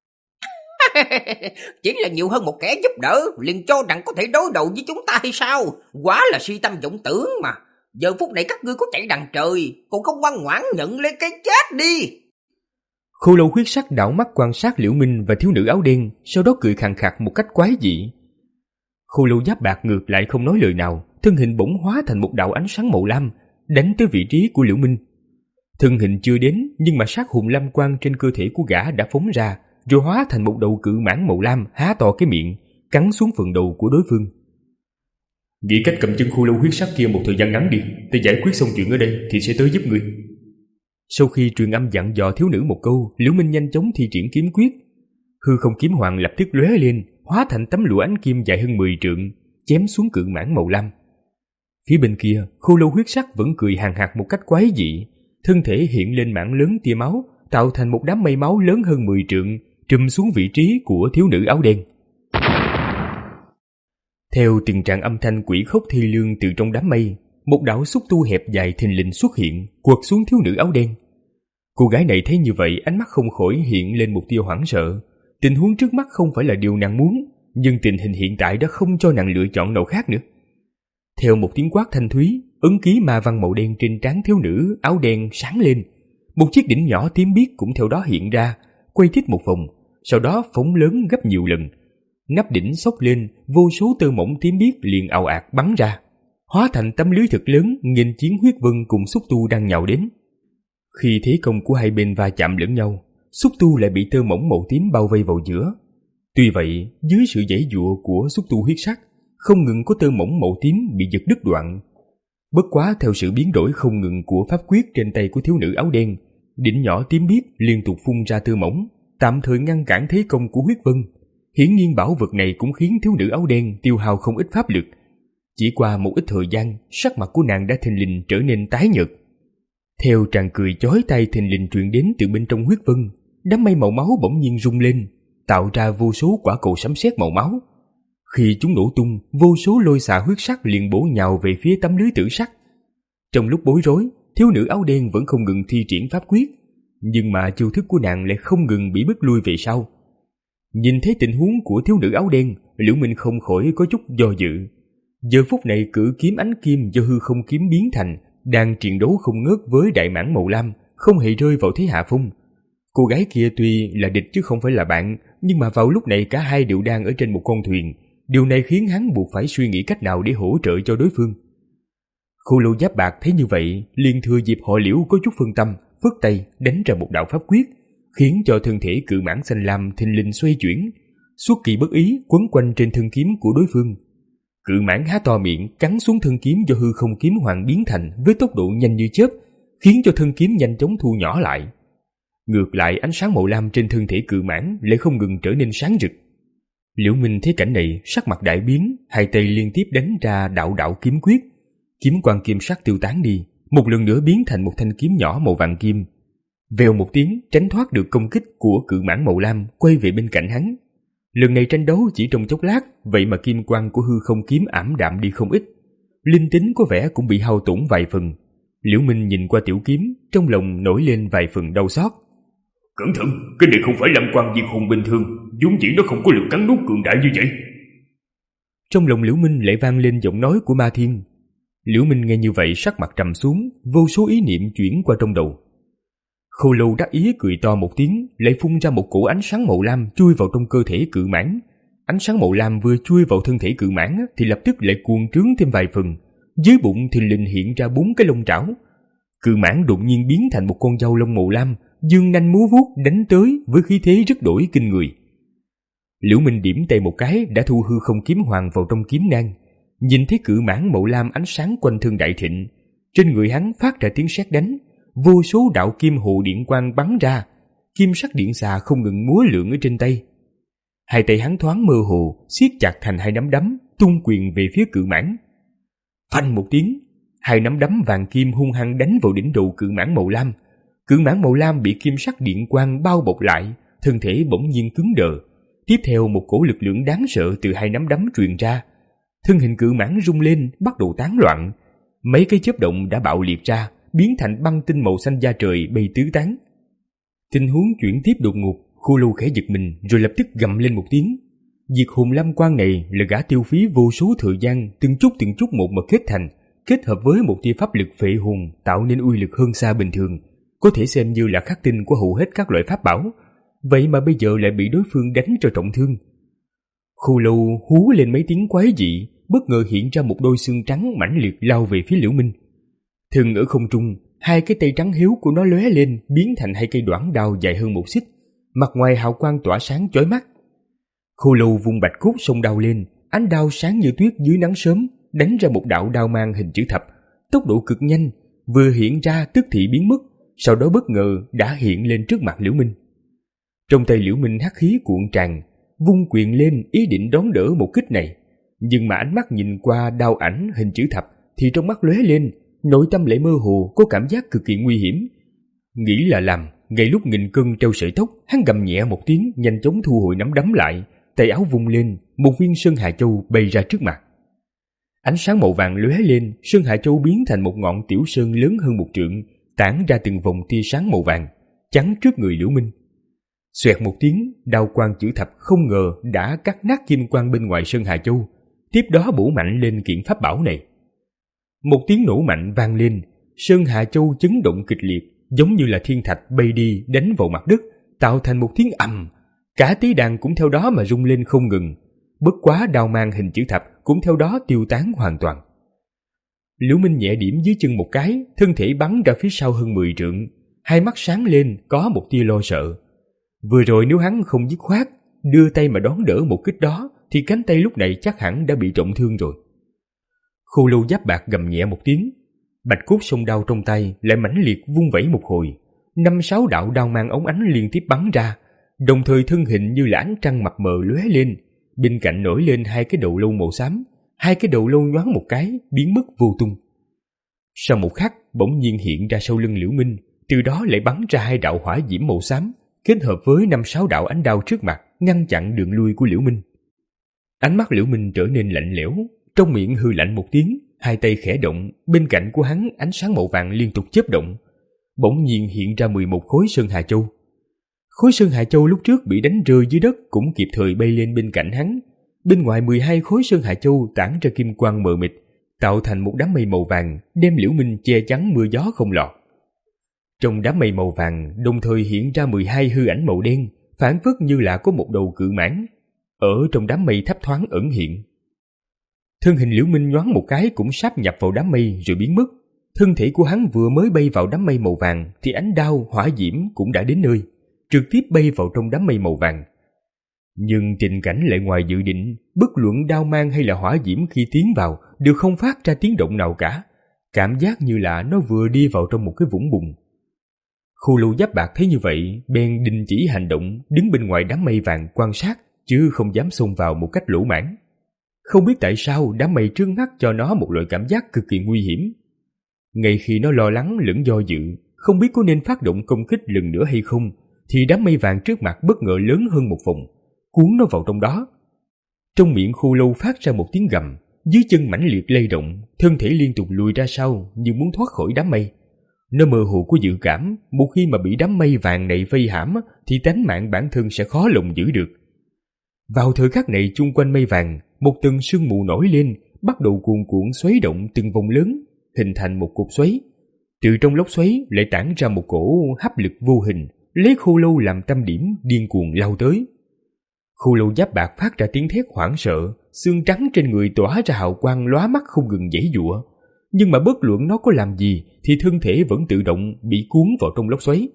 S3: Chỉ là nhiều hơn một kẻ giúp đỡ, liền cho rằng có thể đối đầu với chúng ta hay sao? Quá là si tâm vọng tưởng mà. Giờ phút này các ngươi có chạy đằng trời, còn không ngoan ngoãn nhận lấy cái chết đi.
S2: Khô Lâu huyết sắc đảo mắt quan sát Liễu Minh và thiếu nữ áo đen, sau đó cười khàn khạc một cách quái dị. Khô Lâu giáp bạc ngược lại không nói lời nào, thân hình bỗng hóa thành một đạo ánh sáng màu lam, đánh tới vị trí của Liễu Minh. Thân hình chưa đến, nhưng mà sát hồn lam quang trên cơ thể của gã đã phóng ra, rồi hóa thành một đầu cự mãng màu lam há to cái miệng, cắn xuống phần đầu của đối phương. Nghĩ cách cầm chân Khô Lâu huyết sắc kia một thời gian ngắn đi, ta giải quyết xong chuyện ở đây thì sẽ tới giúp ngươi. Sau khi truyền âm dặn dò thiếu nữ một câu, Liễu Minh nhanh chóng thi triển kiếm quyết. Hư không kiếm hoàng lập tức lóe lên, hóa thành tấm lụa ánh kim dài hơn mười trượng, chém xuống cự mãng màu lam. Phía bên kia, Khô Lâu huyết sắc vẫn cười hàn hạc một cách quái dị, thân thể hiện lên mảng lớn tia máu, tạo thành một đám mây máu lớn hơn mười trượng, trùm xuống vị trí của thiếu nữ áo đen. Theo từng tràng âm thanh quỷ khóc thi lương từ trong đám mây, một đạo xúc tu hẹp dài thình lình xuất hiện, quật xuống thiếu nữ áo đen. Cô gái này thấy như vậy, ánh mắt không khỏi hiện lên một tia hoảng sợ. Tình huống trước mắt không phải là điều nàng muốn, nhưng tình hình hiện tại đã không cho nàng lựa chọn nào khác nữa. Theo một tiếng quát thanh thúy, ấn ký ma văn màu đen trên trán thiếu nữ áo đen sáng lên. Một chiếc đỉnh nhỏ tím biếc cũng theo đó hiện ra, quay tít một vòng, sau đó phóng lớn gấp nhiều lần. Nắp đỉnh xốc lên, vô số tơ mỏng tím biếc liền ào ạt bắn ra, hóa thành tấm lưới thật lớn nghênh chiến huyết vân cùng xúc tu đang nhào đến. Khi thế công của hai bên va chạm lẫn nhau, xúc tu lại bị tơ mỏng màu tím bao vây vào giữa. Tuy vậy, dưới sự giãy giụa của xúc tu huyết sắc, không ngừng có tơ mỏng màu tím bị giật đứt đoạn. Bất quá theo sự biến đổi không ngừng của pháp quyết trên tay của thiếu nữ áo đen, đỉnh nhỏ tím biếc liên tục phun ra tơ mỏng, tạm thời ngăn cản thế công của huyết vân. Hiển nhiên bảo vật này cũng khiến thiếu nữ áo đen tiêu hao không ít pháp lực. Chỉ qua một ít thời gian, sắc mặt của nàng đã thình lình trở nên tái nhợt. Theo tràng cười chói tai thình lình truyền đến từ bên trong huyết vân, đám mây màu máu bỗng nhiên rung lên, tạo ra vô số quả cầu sấm sét màu máu. Khi chúng nổ tung, vô số lôi xà huyết sắc liền bổ nhào về phía tấm lưới tử sắc. Trong lúc bối rối, thiếu nữ áo đen vẫn không ngừng thi triển pháp quyết, nhưng mà chiêu thức của nàng lại không ngừng bị bước lui về sau. Nhìn thấy tình huống của thiếu nữ áo đen, Liễu Minh không khỏi có chút do dự. Giờ phút này cự kiếm ánh kim do hư không kiếm biến thành đang chiến đấu không ngớt với đại mãng màu lam, không hề rơi vào thế hạ phong. Cô gái kia tuy là địch chứ không phải là bạn, nhưng mà vào lúc này cả hai đều đang ở trên một con thuyền. Điều này khiến hắn buộc phải suy nghĩ cách nào để hỗ trợ cho đối phương. Khô Lâu giáp bạc thấy như vậy, liền thừa dịp họ Liễu có chút phân tâm, phất tay đánh ra một đạo pháp quyết, khiến cho thân thể cự mãng xanh lam thình lình xoay chuyển, xuất kỳ bất ý quấn quanh trên thân kiếm của đối phương. Cự mãng há to miệng cắn xuống thân kiếm do hư không kiếm hoàng biến thành với tốc độ nhanh như chớp, khiến cho thân kiếm nhanh chóng thu nhỏ lại. Ngược lại, ánh sáng màu lam trên thân thể cự mãng lại không ngừng trở nên sáng rực. Liễu Minh thấy cảnh này, sắc mặt đại biến, hai tay liên tiếp đánh ra đạo đạo kiếm quyết. Kiếm quang kim sắc tiêu tán đi, một lần nữa biến thành một thanh kiếm nhỏ màu vàng kim. Vèo một tiếng, tránh thoát được công kích của cự mãng màu lam, quay về bên cạnh hắn. Lần này tranh đấu chỉ trong chốc lát, vậy mà kim quang của hư không kiếm ảm đạm đi không ít. Linh tính có vẻ cũng bị hao tổn vài phần. Liễu Minh nhìn qua tiểu kiếm, trong lòng nổi lên vài phần đau xót.
S1: Cẩn thận, cái này không phải Lam Quang Diệt Hồn bình thường, vốn dĩ nó không có lực cắn nuốt cường đại như vậy.
S2: Trong lòng Liễu Minh lại vang lên giọng nói của Ma Thiên. Liễu Minh nghe như vậy sắc mặt trầm xuống, vô số ý niệm chuyển qua trong đầu. Khô Lâu đắc ý cười to một tiếng, lại phun ra một cổ ánh sáng màu lam chui vào trong cơ thể cự mãng. Ánh sáng màu lam vừa chui vào thân thể cự mãng thì lập tức lại cuồng trướng thêm vài phần, dưới bụng thình lình hiện ra bốn cái lông trảo. Cự mãng đột nhiên biến thành một con dao lông màu lam, dương nanh múa vuốt đánh tới với khí thế rất đổi kinh người. Liễu Minh điểm tay một cái đã thu hư không kiếm hoàng vào trong kiếm nang, nhìn thấy cự mãng màu lam ánh sáng quanh thân đại thịnh, trên người hắn phát ra tiếng sét đánh, vô số đạo kim hồ điện quang bắn ra, kim sắc điện xà không ngừng múa lượn ở trên tay. Hai tay hắn thoáng mơ hồ, siết chặt thành hai nắm đấm, tung quyền về phía cự mãng. Phanh một tiếng, hai nắm đấm vàng kim hung hăng đánh vào đỉnh đầu cự mãng màu lam. Cự mãng màu lam bị kim sắc điện quang bao bọc lại, thân thể bỗng nhiên cứng đờ. Tiếp theo một cổ lực lượng đáng sợ từ hai nắm đấm truyền ra. Thân hình cự mãng rung lên, bắt đầu tán loạn. Mấy cái chớp động đã bạo liệt ra, biến thành băng tinh màu xanh da trời bay tứ tán. Tình huống chuyển tiếp đột ngột, Khô Lâu khẽ giật mình rồi lập tức gầm lên một tiếng. Diệt hồn lam quang này là gã tiêu phí vô số thời gian từng chút từng chút một mà kết thành, kết hợp với một tia pháp lực phệ hồn tạo nên uy lực hơn xa bình thường, có thể xem như là khắc tinh của hầu hết các loại pháp bảo. Vậy mà bây giờ lại bị đối phương đánh cho trọng thương. Khô Lâu hú lên mấy tiếng quái dị, bất ngờ hiện ra một đôi xương trắng mãnh liệt lao về phía Liễu Minh. Thường ở không trung, hai cái tay trắng hiếu của nó lóe lên biến thành hai cây đoản đao dài hơn một xích, mặt ngoài hào quang tỏa sáng chói mắt. Khô Lâu vung bạch cốt xông đao lên, ánh đao sáng như tuyết dưới nắng sớm, đánh ra một đạo đao mang hình chữ thập, tốc độ cực nhanh, vừa hiện ra tức thì biến mất, sau đó bất ngờ đã hiện lên trước mặt Liễu Minh. Trong tay Liễu Minh hắc khí cuộn tràn, vung quyền lên ý định đón đỡ một kích này, nhưng mà ánh mắt nhìn qua đao ảnh hình chữ thập thì trong mắt lóe lên, nội tâm lại mơ hồ có cảm giác cực kỳ nguy hiểm. Nghĩ là làm, ngay lúc nghìn cân treo sợi tóc, hắn gầm nhẹ một tiếng, nhanh chóng thu hồi nắm đấm lại, tay áo vung lên, một viên Sơn Hà Châu bay ra trước mặt. Ánh sáng màu vàng lóe lên, Sơn Hà Châu biến thành một ngọn tiểu sơn lớn hơn một trượng, tản ra từng vòng tia sáng màu vàng, chắn trước người Liễu Minh. Xoẹt một tiếng, đao quang chữ thập không ngờ đã cắt nát kim quang bên ngoài Sơn Hà Châu, tiếp đó bổ mạnh lên kiện pháp bảo này. Một tiếng nổ mạnh vang lên, Sơn Hà Châu chấn động kịch liệt, giống như là thiên thạch bay đi đánh vào mặt đất, tạo thành một tiếng ầm. Cả tế đàn cũng theo đó mà rung lên không ngừng. Bất quá đao mang hình chữ thập cũng theo đó tiêu tán hoàn toàn. Liễu Minh nhẹ điểm dưới chân một cái, thân thể bắn ra phía sau hơn mười trượng, hai mắt sáng lên có một tia lo sợ. Vừa rồi nếu hắn không dứt khoát đưa tay mà đón đỡ một kích đó thì cánh tay lúc này chắc hẳn đã bị trọng thương rồi. Khô Lâu giáp bạc gầm nhẹ một tiếng, bạch cốt song đao trong tay lại mãnh liệt vung vẩy một hồi, năm sáu đạo đao mang ống ánh liên tiếp bắn ra, đồng thời thân hình như là ánh trăng mập mờ lóe lên, bên cạnh nổi lên hai cái đầu lâu màu xám, hai cái đầu lâu nhoáng một cái biến mất vô tung. Sau một khắc bỗng nhiên hiện ra sau lưng Liễu Minh, từ đó lại bắn ra hai đạo hỏa diễm màu xám, kết hợp với năm sáu đạo ánh đao trước mặt ngăn chặn đường lui của Liễu Minh. Ánh mắt Liễu Minh trở nên lạnh lẽo, trong miệng hư lạnh một tiếng, hai tay khẽ động, bên cạnh của hắn ánh sáng màu vàng liên tục chớp động, bỗng nhiên hiện ra mười một khối Sơn Hà Châu. Khối Sơn Hà Châu lúc trước bị đánh rơi dưới đất cũng kịp thời bay lên bên cạnh hắn. Bên ngoài mười hai khối Sơn Hà Châu tản ra kim quang mờ mịt, tạo thành một đám mây màu vàng, đem Liễu Minh che chắn mưa gió không lọt. Trong đám mây màu vàng đồng thời hiện ra mười hai hư ảnh màu đen, phảng phất như là có một đầu cự mãng ở trong đám mây thấp thoáng ẩn hiện. Thân hình Liễu Minh nhoáng một cái cũng sáp nhập vào đám mây rồi biến mất. Thân thể của hắn vừa mới bay vào đám mây màu vàng thì ánh đao hỏa diễm cũng đã đến nơi, trực tiếp bay vào trong đám mây màu vàng. Nhưng tình cảnh lại ngoài dự định, bất luận đao mang hay là hỏa diễm khi tiến vào đều không phát ra tiếng động nào cả, cảm giác như là nó vừa đi vào trong một cái vũng bùn. Khô Lâu Giáp Bạc thấy như vậy, bèn đình chỉ hành động, đứng bên ngoài đám mây vàng quan sát, chứ không dám xông vào một cách lỗ mãng. Không biết tại sao đám mây trước mắt cho nó một loại cảm giác cực kỳ nguy hiểm. Ngay khi nó lo lắng lẫn do dự, không biết có nên phát động công kích lần nữa hay không, thì đám mây vàng trước mặt bất ngờ lớn hơn một vòng, cuốn nó vào trong đó. Trong miệng Khô Lâu phát ra một tiếng gầm, dưới chân mãnh liệt lay động, thân thể liên tục lùi ra sau như muốn thoát khỏi đám mây. Nó mơ hồ có dự cảm, một khi mà bị đám mây vàng này vây hãm thì tánh mạng bản thân sẽ khó lòng giữ được. Vào thời khắc này, chung quanh mây vàng, một tầng sương mù nổi lên, bắt đầu cuồn cuộn xoáy động từng vòng lớn, hình thành một cột xoáy. Từ trong lốc xoáy lại tản ra một cổ hấp lực vô hình, lấy Khô Lâu làm tâm điểm, điên cuồng lao tới. Khô Lâu Giáp Bạc phát ra tiếng thét hoảng sợ, xương trắng trên người tỏa ra hào quang lóa mắt không ngừng giãy giụa. Nhưng mà bất luận nó có làm gì thì thân thể vẫn tự động bị cuốn vào trong lốc xoáy.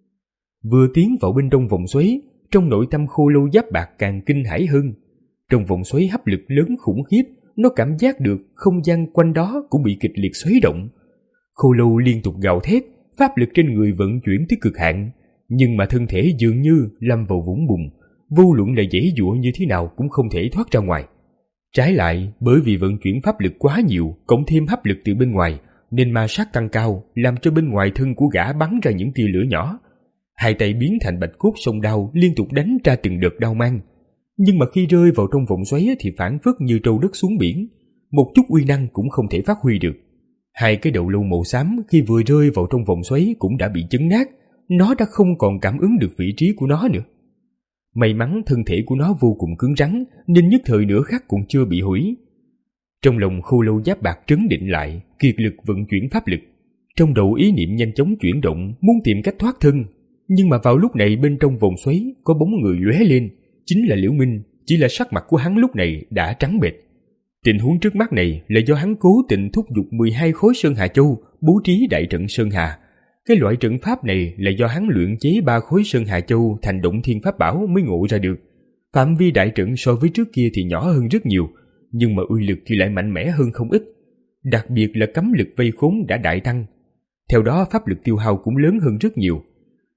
S2: Vừa tiến vào bên trong vòng xoáy, trong nội tâm Khô Lâu Giáp Bạc càng kinh hãi hơn. Trong vòng xoáy hấp lực lớn khủng khiếp, nó cảm giác được không gian quanh đó cũng bị kịch liệt xoáy động. Khô Lâu liên tục gào thét, pháp lực trên người vận chuyển tới cực hạn, nhưng mà thân thể dường như lâm vào vũng bùn, vô luận là giãy giụa như thế nào cũng không thể thoát ra ngoài. Trái lại, bởi vì vận chuyển pháp lực quá nhiều, cộng thêm hấp lực từ bên ngoài, nên ma sát tăng cao, làm cho bên ngoài thân của gã bắn ra những tia lửa nhỏ. Hai tay biến thành bạch cốt sông đao, liên tục đánh ra từng đợt đao mang. Nhưng mà khi rơi vào trong vòng xoáy thì phản phất như trâu đất xuống biển, một chút uy năng cũng không thể phát huy được. Hai cái đầu lâu màu xám khi vừa rơi vào trong vòng xoáy cũng đã bị chấn nát, nó đã không còn cảm ứng được vị trí của nó nữa. May mắn thân thể của nó vô cùng cứng rắn, nên nhất thời nửa khắc cũng chưa bị hủy. Trong lòng Khô Lâu Giáp Bạc trấn định lại, kiệt lực vận chuyển pháp lực. Trong đầu ý niệm nhanh chóng chuyển động, muốn tìm cách thoát thân. Nhưng mà vào lúc này bên trong vòng xoáy có bóng người lóe lên, chính là Liễu Minh, chỉ là sắc mặt của hắn lúc này đã trắng bệch. Tình huống trước mắt này là do hắn cố tình thúc giục mười hai khối Sơn Hà Châu, bố trí đại trận Sơn Hà. Cái loại trận pháp này là do hắn luyện chế ba khối Sơn Hà Châu thành động thiên pháp bảo mới ngộ ra được. Phạm vi đại trận so với trước kia thì nhỏ hơn rất nhiều, nhưng mà uy lực thì lại mạnh mẽ hơn không ít. Đặc biệt là cấm lực vây khốn đã đại tăng. Theo đó pháp lực tiêu hao cũng lớn hơn rất nhiều.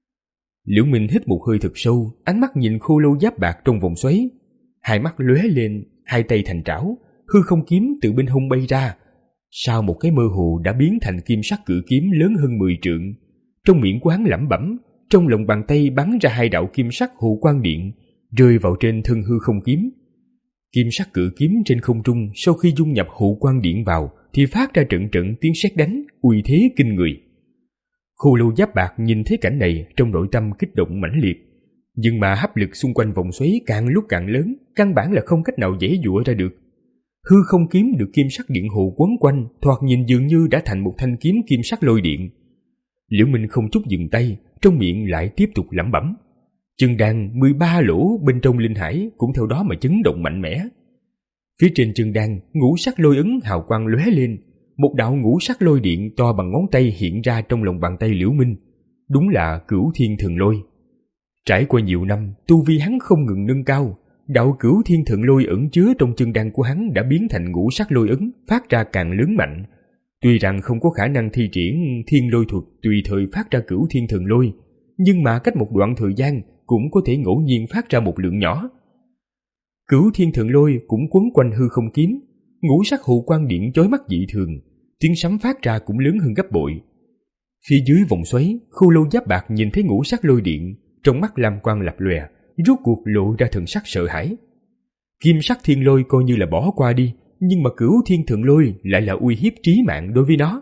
S2: Liễu Minh hít một hơi thật sâu, ánh mắt nhìn Khô Lâu Giáp Bạc trong vòng xoáy. Hai mắt lóe lên, hai tay thành trảo, hư không kiếm từ bên hông bay ra. Sau một cái mơ hồ đã biến thành kim sắc cự kiếm lớn hơn mười trượng. Trong miệng của hắn lẩm bẩm, trong lòng bàn tay bắn ra hai đạo kim sắc hồ quang điện, rơi vào trên thân hư không kiếm. Kim sắc cự kiếm trên không trung sau khi dung nhập hồ quang điện vào thì phát ra trận trận tiếng sét đánh, uy thế kinh người. Khô Lâu Giáp Bạc nhìn thấy cảnh này, trong nội tâm kích động mãnh liệt. Nhưng mà hấp lực xung quanh vòng xoáy càng lúc càng lớn, căn bản là không cách nào giãy giụa ra được. Hư không kiếm được kim sắc điện hồ quấn quanh, thoạt nhìn dường như đã thành một thanh kiếm kim sắc lôi điện. Liễu Minh không chút dừng tay, trong miệng lại tiếp tục lẩm bẩm. Chân đan mười ba lỗ bên trong linh hải cũng theo đó mà chấn động mạnh mẽ. Phía trên chân đan, ngũ sắc lôi ấn hào quang lóe lên, một đạo ngũ sắc lôi điện to bằng ngón tay hiện ra trong lòng bàn tay Liễu Minh. Đúng là Cửu Thiên Thần Lôi. Trải qua nhiều năm, tu vi hắn không ngừng nâng cao, đạo Cửu Thiên Thần Lôi ẩn chứa trong chân đan của hắn đã biến thành ngũ sắc lôi ấn, phát ra càng lớn mạnh. Tuy rằng không có khả năng thi triển thiên lôi thuật tùy thời phát ra Cửu Thiên Thần Lôi, nhưng mà cách một đoạn thời gian cũng có thể ngẫu nhiên phát ra một lượng nhỏ. Cửu Thiên Thần Lôi cũng quấn quanh hư không kiếm, ngũ sắc hồ quang điện chói mắt dị thường, tiếng sấm phát ra cũng lớn hơn gấp bội. Phía dưới vòng xoáy, Khô Lâu Giáp Bạc nhìn thấy ngũ sắc lôi điện, trong mắt lam quang lập lòe, rốt cuộc lộ ra thần sắc sợ hãi. Kim sắc thiên lôi coi như là bỏ qua đi, nhưng mà Cửu Thiên Thần Lôi lại là uy hiếp trí mạng đối với nó.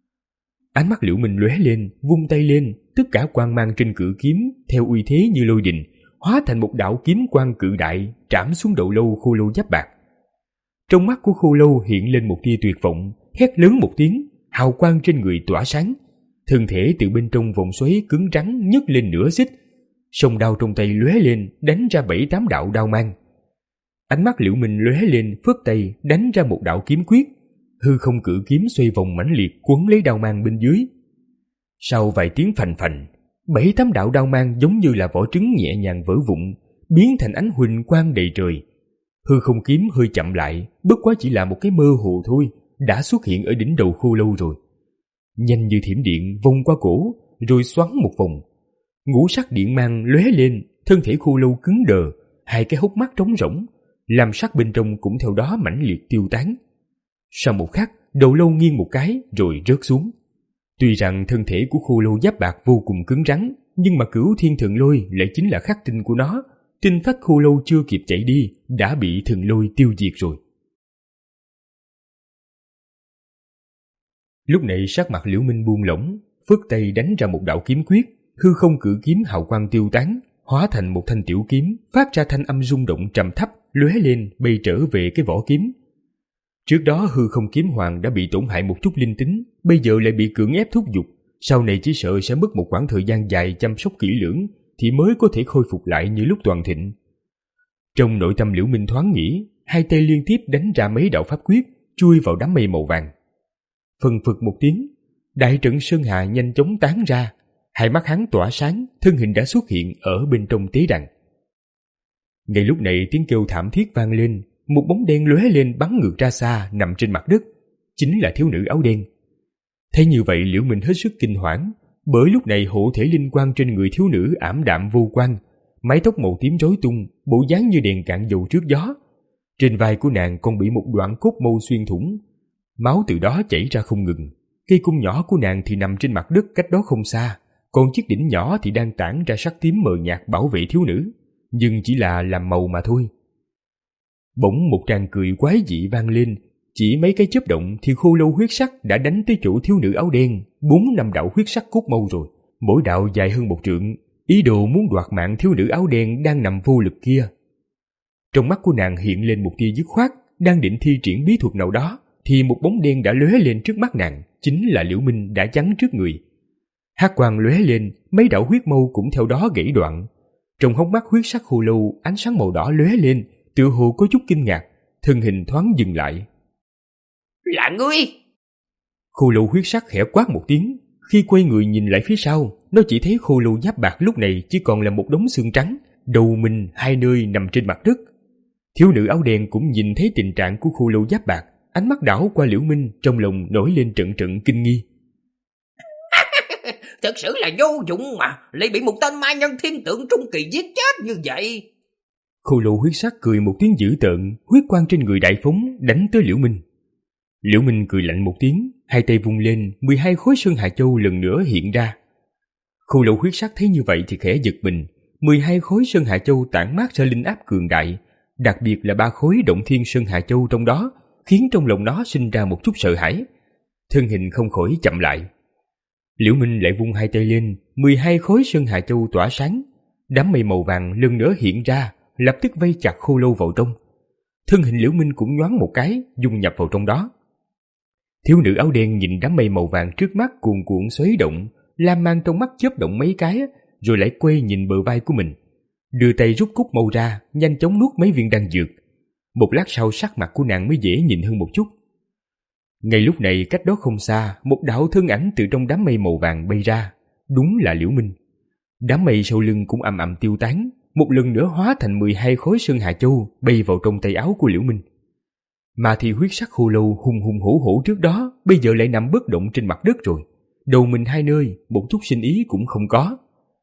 S2: Ánh mắt Liễu Minh lóe lên, vung tay lên, tất cả quang mang trên cự kiếm theo uy thế như lôi đình, hóa thành một đạo kiếm quang cự đại trảm xuống đầu lâu Khô Lâu Giáp Bạc. Trong mắt của Khô Lâu hiện lên một tia tuyệt vọng, hét lớn một tiếng, hào quang trên người tỏa sáng, thân thể từ bên trong vòng xoáy cứng rắn nhấc lên nửa xích, song đao trong tay lóe lên đánh ra bảy tám đạo đao mang. Ánh mắt Liễu Minh lóe lên, phất tay đánh ra một đạo kiếm quyết, hư không cự kiếm xoay vòng mãnh liệt quấn lấy đao mang bên dưới. Sau vài tiếng phành phành, bảy tám đạo đao mang giống như là vỏ trứng nhẹ nhàng vỡ vụn, biến thành ánh huỳnh quang đầy trời. Hư không kiếm hơi chậm lại, bất quá chỉ là một cái mơ hồ thôi, đã xuất hiện ở đỉnh đầu khô lâu rồi. Nhanh như thiểm điện vòng qua cổ, rồi xoắn một vòng. Ngũ sắc điện mang lóe lên, thân thể khô lâu cứng đờ, hai cái hốc mắt trống rỗng, làm sắc bên trong cũng theo đó mãnh liệt tiêu tán. Sau một khắc, đầu lâu nghiêng một cái rồi rớt xuống. Tuy rằng thân thể của khô lâu giáp bạc vô cùng cứng rắn, nhưng mà Cửu Thiên Thần Lôi lại chính là khắc tinh của nó. Tinh phách khô lâu chưa kịp chạy đi đã bị thần lôi tiêu diệt rồi. Lúc này sắc mặt Liễu Minh buông lỏng, phất tay đánh ra một đạo kiếm quyết, hư không cự kiếm hào quang tiêu tán, hóa thành một thanh tiểu kiếm, phát ra thanh âm rung động trầm thấp, lóe lên bay trở về cái vỏ kiếm. Trước đó hư không kiếm hoàng đã bị tổn hại một chút linh tính, bây giờ lại bị cưỡng ép thúc giục, sau này chỉ sợ sẽ mất một khoảng thời gian dài chăm sóc kỹ lưỡng thì mới có thể khôi phục lại như lúc toàn thịnh. Trong nội tâm Liễu Minh thoáng nghĩ, hai tay liên tiếp đánh ra mấy đạo pháp quyết, chui vào đám mây màu vàng. Phần phật một tiếng, đại trận sơn hà nhanh chóng tán ra, hai mắt hắn tỏa sáng, thân hình đã xuất hiện ở bên trong tế đàn. Ngay lúc này tiếng kêu thảm thiết vang lên, một bóng đen lóe lên bắn ngược ra xa nằm trên mặt đất, chính là thiếu nữ áo đen. Thấy như vậy Liễu Minh hết sức kinh hoảng, bởi lúc này hộ thể linh quang trên người thiếu nữ ảm đạm vô quang, mái tóc màu tím rối tung, bộ dáng như đèn cạn dầu trước gió. Trên vai của nàng còn bị một đoạn cốt mâu xuyên thủng, máu từ đó chảy ra không ngừng. Cây cung nhỏ của nàng thì nằm trên mặt đất cách đó không xa, còn chiếc đỉnh nhỏ thì đang tản ra sắc tím mờ nhạt bảo vệ thiếu nữ, nhưng chỉ là làm màu mà thôi. Bỗng một tràng cười quái dị vang lên, chỉ mấy cái chớp động thì khô lâu huyết sắc đã đánh tới chỗ thiếu nữ áo đen, bốn năm đạo huyết sắc cốt mâu rồi, mỗi đạo dài hơn một trượng, ý đồ muốn đoạt mạng thiếu nữ áo đen đang nằm vô lực kia. Trong mắt của nàng hiện lên một tia dứt khoát, đang định thi triển bí thuật nào đó, thì một bóng đen đã lóe lên trước mắt nàng, chính là Liễu Minh đã chắn trước người. Hắc quang lóe lên, mấy đạo huyết mâu cũng theo đó gãy đoạn. Trong hốc mắt huyết sắc khô lâu, ánh sáng màu đỏ lóe lên, tựa hồ có chút kinh ngạc, thân hình thoáng dừng lại.
S3: Là ngươi!
S2: Khô lâu huyết sắc khẽ quát một tiếng, khi quay người nhìn lại phía sau, nó chỉ thấy khô lâu giáp bạc lúc này chỉ còn là một đống xương trắng, đầu mình hai nơi nằm trên mặt đất. Thiếu nữ áo đen cũng nhìn thấy tình trạng của khô lâu giáp bạc, ánh mắt đảo qua Liễu Minh, trong lòng nổi lên trận trận kinh nghi.
S3: Thật sự là vô dụng mà, lại bị một tên ma nhân thiên tượng trung kỳ giết chết như vậy.
S2: Khô lâu huyết sắc cười một tiếng dữ tợn, huyết quang trên người đại phóng đánh tới Liễu Minh. Liễu Minh cười lạnh một tiếng, hai tay vung lên, mười hai khối sơn hà châu lần nữa hiện ra. Khô lâu huyết sắc thấy như vậy thì khẽ giật mình, mười hai khối sơn hà châu tản mát ra linh áp cường đại, đặc biệt là ba khối động thiên sơn hà châu trong đó, khiến trong lòng nó sinh ra một chút sợ hãi. Thân hình không khỏi chậm lại. Liễu Minh lại vung hai tay lên, mười hai khối sơn hà châu tỏa sáng, đám mây màu vàng lần nữa hiện ra, lập tức vây chặt khô lâu vào trong. Thân hình Liễu Minh cũng nhoáng một cái, dung nhập vào trong đó. Thiếu nữ áo đen nhìn đám mây màu vàng trước mắt cuồn cuộn xoáy động, lam mang trong mắt chớp động mấy cái, rồi lại quay nhìn bờ vai của mình, đưa tay rút cúc mâu ra, nhanh chóng nuốt mấy viên đan dược. Một lát sau sắc mặt của nàng mới dễ nhìn hơn một chút. Ngay lúc này cách đó không xa, một đạo thân ảnh từ trong đám mây màu vàng bay ra, đúng là Liễu Minh. Đám mây sau lưng cũng ầm ầm tiêu tán, một lần nữa hóa thành mười hai khối sơn hà châu bay vào trong tay áo của Liễu Minh. Mà thì huyết sắc khô lâu hùng hùng hổ hổ trước đó, bây giờ lại nằm bất động trên mặt đất rồi, đầu mình hai nơi, một chút sinh ý cũng không có.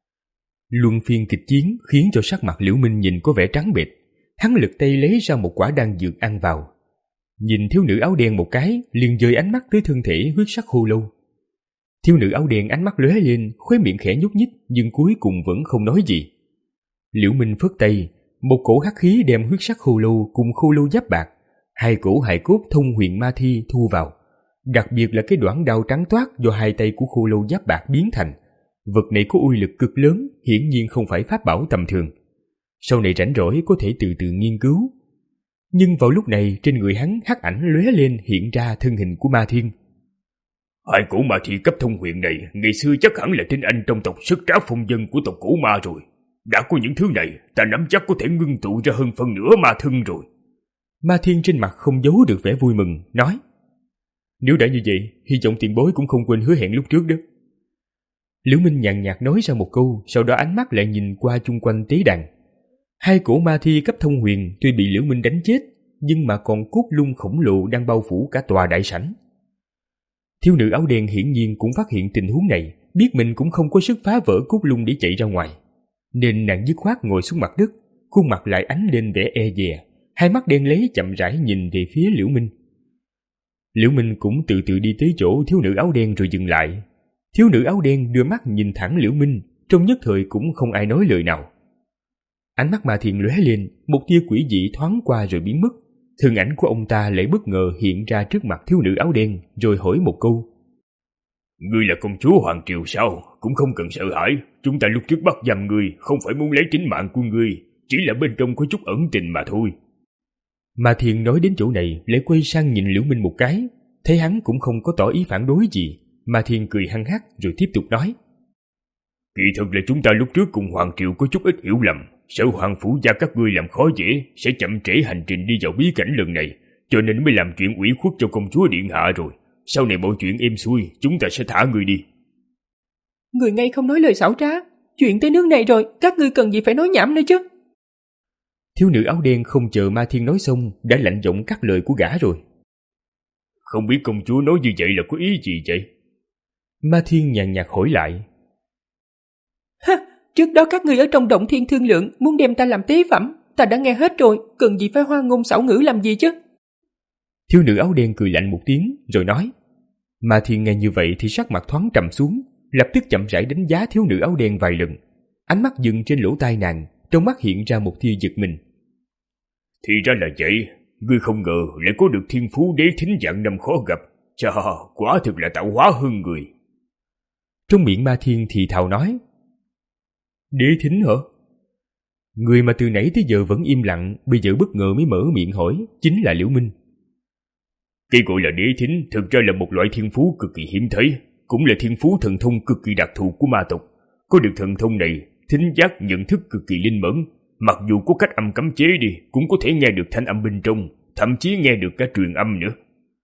S2: Luân phiên kịch chiến khiến cho sắc mặt Liễu Minh nhìn có vẻ trắng bệch. Hắn lực tay lấy ra một quả đan dược ăn vào, nhìn thiếu nữ áo đen một cái, liền dời ánh mắt tới thân thể huyết sắc khô lâu. Thiếu nữ áo đen ánh mắt lóe lên, khóe miệng khẽ nhúc nhích, nhưng cuối cùng vẫn không nói gì. Liễu Minh phất tay, một cổ hắc khí đem huyết sắc khô lâu cùng khô lâu giáp bạc, hai cổ hài cốt thông huyền ma thi thu vào, đặc biệt là cái đoạn đao trắng toát do hai tay của khô lâu giáp bạc biến thành. Vật này có uy lực cực lớn, hiển nhiên không phải pháp bảo tầm thường. Sau này rảnh rỗi có thể từ từ nghiên cứu. Nhưng vào lúc này trên người hắn hắc ảnh lóe lên hiện ra thân hình của Ma Thiên.
S1: Hai cổ ma thi cấp thông huyền này ngày xưa chắc hẳn là tinh anh trong tộc sức trá phong dân của tộc cổ ma rồi. Đã có những thứ này, ta nắm chắc có thể ngưng tụ ra hơn phân nửa ma thân rồi.
S2: Ma Thiên trên mặt không giấu được vẻ vui mừng, nói: Nếu đã như vậy, hy vọng tiền bối cũng không quên hứa hẹn lúc trước đó. Liễu Minh nhàn nhạt nói ra một câu, sau đó ánh mắt lại nhìn qua chung quanh tế đàn. Hai cổ ma thi cấp thông huyền tuy bị Liễu Minh đánh chết, nhưng mà còn cốt lung khổng lồ đang bao phủ cả tòa đại sảnh. Thiếu nữ áo đen hiển nhiên cũng phát hiện tình huống này, biết mình cũng không có sức phá vỡ cốt lung để chạy ra ngoài, nên nàng dứt khoát ngồi xuống mặt đất, khuôn mặt lại ánh lên vẻ e dè, hai mắt đen lấy chậm rãi nhìn về phía Liễu Minh. Liễu Minh cũng từ từ đi tới chỗ thiếu nữ áo đen rồi dừng lại. Thiếu nữ áo đen đưa mắt nhìn thẳng Liễu Minh, trong nhất thời cũng không ai nói lời nào. Ánh mắt Ma Thiên lóe lên, một tia quỷ dị thoáng qua rồi biến mất. Thân ảnh của ông ta lại bất ngờ hiện ra trước mặt thiếu nữ áo đen, rồi hỏi một câu.
S1: Ngươi là công chúa Hoàng Triều sao? Cũng không cần sợ hãi. Chúng ta lúc trước bắt giam ngươi không phải muốn lấy tính mạng của ngươi, chỉ là bên trong có chút ẩn tình mà thôi.
S2: Ma Thiên nói đến chỗ này lại quay sang nhìn Liễu Minh một cái, thấy hắn cũng không có tỏ ý phản đối gì. Ma Thiên cười hăng hắc rồi tiếp tục nói.
S1: Kỳ thực là chúng ta lúc trước cùng Hoàng Triều có chút ít hiểu lầm, sợ Hoàng Phủ gia các ngươi làm khó dễ, sẽ chậm trễ hành trình đi vào bí cảnh lần này, cho nên mới làm chuyện ủy khuất cho công chúa điện hạ rồi. Sau này mọi chuyện êm xuôi, chúng ta sẽ thả ngươi đi.
S4: Người ngay không nói lời xảo trá, chuyện tới nước này rồi, các ngươi cần gì phải nói nhảm nữa chứ.
S2: Thiếu nữ áo đen không chờ Ma Thiên nói xong, đã lạnh giọng cắt lời của gã rồi.
S1: Không biết công chúa nói như vậy là có ý gì vậy?
S2: Ma Thiên nhàn nhạt hỏi lại.
S4: Ha, trước đó các ngươi ở trong động thiên thương lượng muốn đem ta làm tế phẩm, ta đã nghe hết rồi, cần gì phải hoa ngôn xảo ngữ làm gì chứ?
S2: Thiếu nữ áo đen cười lạnh một tiếng rồi nói. Ma Thiên nghe như vậy thì sắc mặt thoáng trầm xuống, lập tức chậm rãi đánh giá thiếu nữ áo đen vài lần. Ánh mắt dừng trên lỗ tai nàng, trong mắt hiện ra một tia giật mình.
S1: Thì ra là vậy, ngươi không ngờ lại có được thiên phú đế thính vạn năm khó gặp. Chà, quả thực là tạo hóa hơn người.
S2: Trong miệng Ma Thiên thì thào nói. Đế thính hả? Người mà từ nãy tới giờ vẫn im lặng, bây giờ bất ngờ mới mở miệng hỏi, chính là Liễu Minh.
S1: Cái gọi là đế thính thực ra là một loại thiên phú cực kỳ hiếm thấy, cũng là thiên phú thần thông cực kỳ đặc thù của ma tộc. Có được thần thông này, thính giác nhận thức cực kỳ linh mẫn, mặc dù có cách âm cấm chế đi, cũng có thể nghe được thanh âm bên trong, thậm chí nghe được cả truyền âm nữa.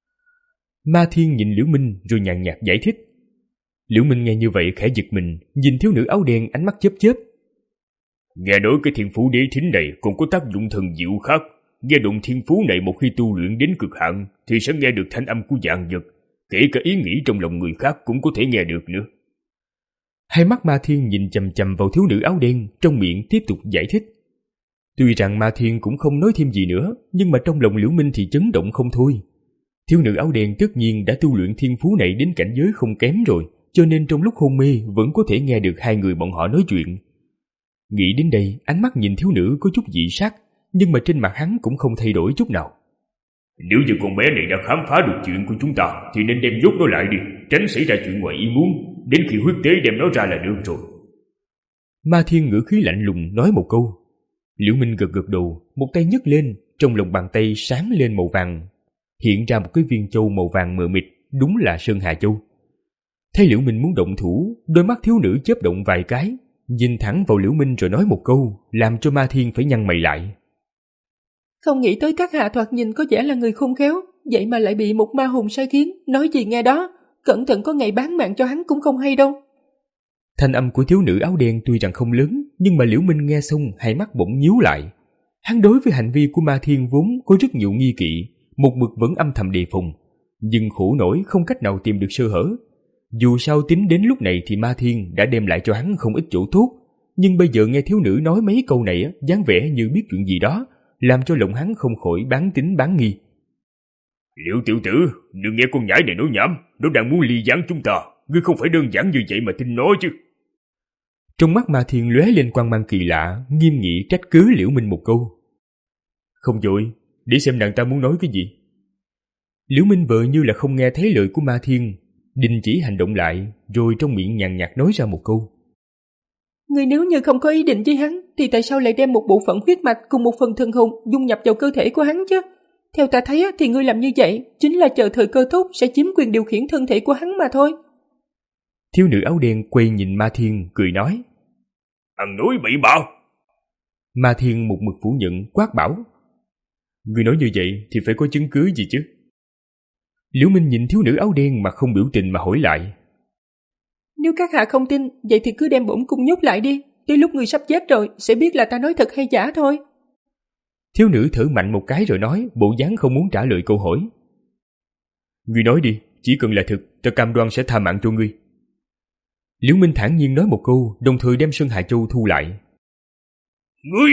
S2: Ma Thiên nhìn Liễu Minh rồi nhàn nhạt giải thích. Liễu Minh nghe như vậy khẽ giật mình, nhìn thiếu nữ áo đen ánh mắt chớp chớp.
S1: Nghe nói cái thiên phú đế thính này còn có tác dụng thần diệu khác. Nghe đụng thiên phú này một khi tu luyện đến cực hạn thì sẽ nghe được thanh âm của vạn vật, kể cả ý nghĩ trong lòng người khác cũng có thể nghe được nữa.
S2: Hai mắt Ma Thiên nhìn chằm chằm vào thiếu nữ áo đen, trong miệng tiếp tục giải thích. Tuy rằng Ma Thiên cũng không nói thêm gì nữa, nhưng mà trong lòng Liễu Minh thì chấn động không thôi. Thiếu nữ áo đen tất nhiên đã tu luyện thiên phú này đến cảnh giới không kém rồi, cho nên trong lúc hôn mê vẫn có thể nghe được hai người bọn họ nói chuyện. Nghĩ đến đây, ánh mắt nhìn thiếu nữ có chút dị sắc, nhưng mà trên mặt hắn cũng không thay đổi chút nào.
S1: Nếu như con bé này đã khám phá được chuyện của chúng ta thì nên đem nhốt nó lại đi, tránh xảy ra chuyện ngoài ý muốn, đến khi huyết tế đem nó ra là được rồi.
S2: Ma Thiên ngữ khí lạnh lùng nói một câu. Liễu Minh gật gật đầu, một tay nhấc lên, trong lòng bàn tay sáng lên màu vàng, hiện ra một cái viên châu màu vàng mờ mịt, đúng là Sơn Hà Châu. Thấy Liễu Minh muốn động thủ, đôi mắt thiếu nữ chớp động vài cái, nhìn thẳng vào Liễu Minh rồi nói một câu, làm cho Ma Thiên phải nhăn mày lại.
S4: Không nghĩ tới các hạ thoạt nhìn có vẻ là người khôn khéo, vậy mà lại bị một ma hồn sai khiến, nói gì nghe đó, cẩn thận có ngày bán mạng cho hắn cũng không hay đâu.
S2: Thanh âm của thiếu nữ áo đen tuy rằng không lớn, nhưng mà Liễu Minh nghe xong hai mắt bỗng nhíu lại. Hắn đối với hành vi của Ma Thiên vốn có rất nhiều nghi kỵ, một mực vẫn âm thầm đề phòng, nhưng khổ nổi không cách nào tìm được sơ hở. Dù sao tính đến lúc này thì Ma Thiên đã đem lại cho hắn không ít chỗ tốt, nhưng bây giờ nghe thiếu nữ nói mấy câu này, dáng vẻ như biết chuyện gì đó, làm cho lòng hắn không khỏi bán tín bán nghi.
S1: Liễu tiểu tử, đừng nghe con nhãi này nói nhảm, nó đang muốn ly gián chúng ta, ngươi không phải đơn giản như vậy mà tin nó chứ.
S2: Trong mắt Ma Thiên lóe lên quang mang kỳ lạ, nghiêm nghị trách cứ Liễu Minh một câu. Không vội, để xem nàng ta muốn nói cái gì. Liễu Minh vợ như là không nghe thấy lời của Ma Thiên, đình chỉ hành động lại, rồi trong miệng nhàn nhạt nói ra một câu.
S4: Ngươi nếu như không có ý định với hắn, thì tại sao lại đem một bộ phận huyết mạch cùng một phần thần hồn dung nhập vào cơ thể của hắn chứ? Theo ta thấy thì ngươi làm như vậy chính là chờ thời cơ tốt sẽ chiếm quyền điều khiển thân thể của hắn mà thôi.
S2: Thiếu nữ áo đen quay nhìn Ma Thiên cười nói.
S1: Ăn nói bậy bạ.
S2: Ma Thiên một mực phủ nhận quát bảo. Ngươi nói như vậy thì phải có chứng cứ gì chứ? Liễu Minh nhìn thiếu nữ áo đen mà không biểu tình mà hỏi lại.
S4: Nếu các hạ không tin, vậy thì cứ đem bổn cung nhốt lại đi, tới lúc ngươi sắp chết rồi sẽ biết là ta nói thật hay giả thôi.
S2: Thiếu nữ thở mạnh một cái rồi nói, bộ dáng không muốn trả lời câu hỏi. Ngươi nói đi, chỉ cần là thực, ta cam đoan sẽ tha mạng cho ngươi. Liễu Minh thản nhiên nói một câu, đồng thời đem Sơn Hà Châu thu lại.
S1: Ngươi!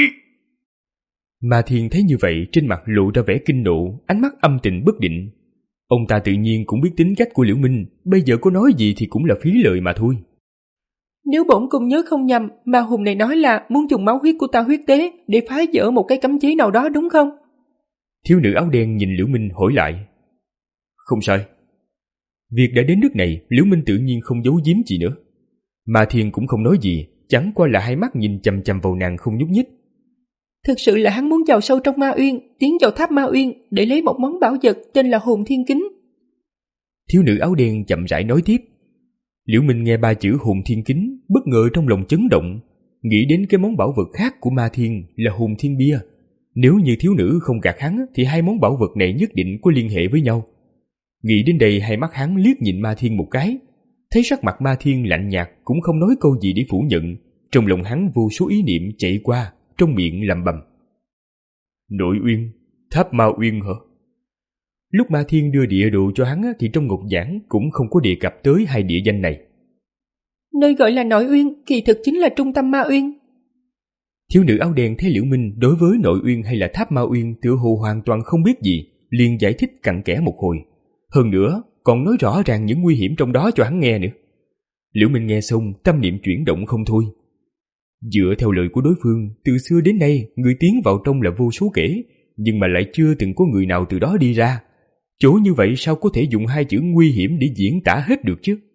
S2: Ma Thiên thấy như vậy, trên mặt lộ ra vẻ kinh nộ, ánh mắt âm tình bất định. Ông ta tự nhiên cũng biết tính cách của Liễu Minh, bây giờ có nói gì thì cũng là phí lời mà thôi.
S4: Nếu bổn cung nhớ không nhầm, ma hùng này nói là muốn dùng máu huyết của ta huyết tế để phá vỡ một cái cấm chế nào đó đúng không?
S2: Thiếu nữ áo đen nhìn Liễu Minh hỏi lại. Không sai. Việc đã đến nước này, Liễu Minh tự nhiên không giấu giếm gì nữa. Ma Thiên cũng không nói gì, chẳng qua là hai mắt nhìn chằm chằm vào nàng không nhúc nhích.
S4: Thực sự là hắn muốn vào sâu trong Ma Uyên, tiến vào tháp Ma Uyên để lấy một món bảo vật tên là Hồn Thiên Kính.
S2: Thiếu nữ áo đen chậm rãi nói tiếp. Liễu Minh nghe ba chữ Hồn Thiên Kính, bất ngờ trong lòng chấn động, nghĩ đến cái món bảo vật khác của Ma Thiên là Hồn Thiên Bia. Nếu như thiếu nữ không gạt hắn thì hai món bảo vật này nhất định có liên hệ với nhau. Nghĩ đến đây, hai mắt hắn liếc nhìn Ma Thiên một cái, thấy sắc mặt Ma Thiên lạnh nhạt cũng không nói câu gì để phủ nhận. Trong lòng hắn vô số ý niệm chạy qua, trong miệng lẩm bẩm. Nội Uyên, tháp Ma Uyên hả? Lúc Ma Thiên đưa địa đồ cho hắn thì trong ngọc giảng cũng không có đề cập tới hai địa danh này.
S4: Nơi gọi là Nội Uyên kỳ thực chính là trung tâm Ma Uyên.
S2: Thiếu nữ áo đen thấy Liễu Minh đối với Nội Uyên hay là tháp Ma Uyên tựa hồ hoàn toàn không biết gì, liền giải thích cặn kẽ một hồi. Hơn nữa còn nói rõ ràng những nguy hiểm trong đó cho hắn nghe nữa. Liễu Minh nghe xong tâm niệm chuyển động không thôi. Dựa theo lời của đối phương, từ xưa đến nay người tiến vào trong là vô số kể, nhưng mà lại chưa từng có người nào từ đó đi ra. Chỗ như vậy sao có thể dùng hai chữ nguy hiểm để diễn tả hết được chứ?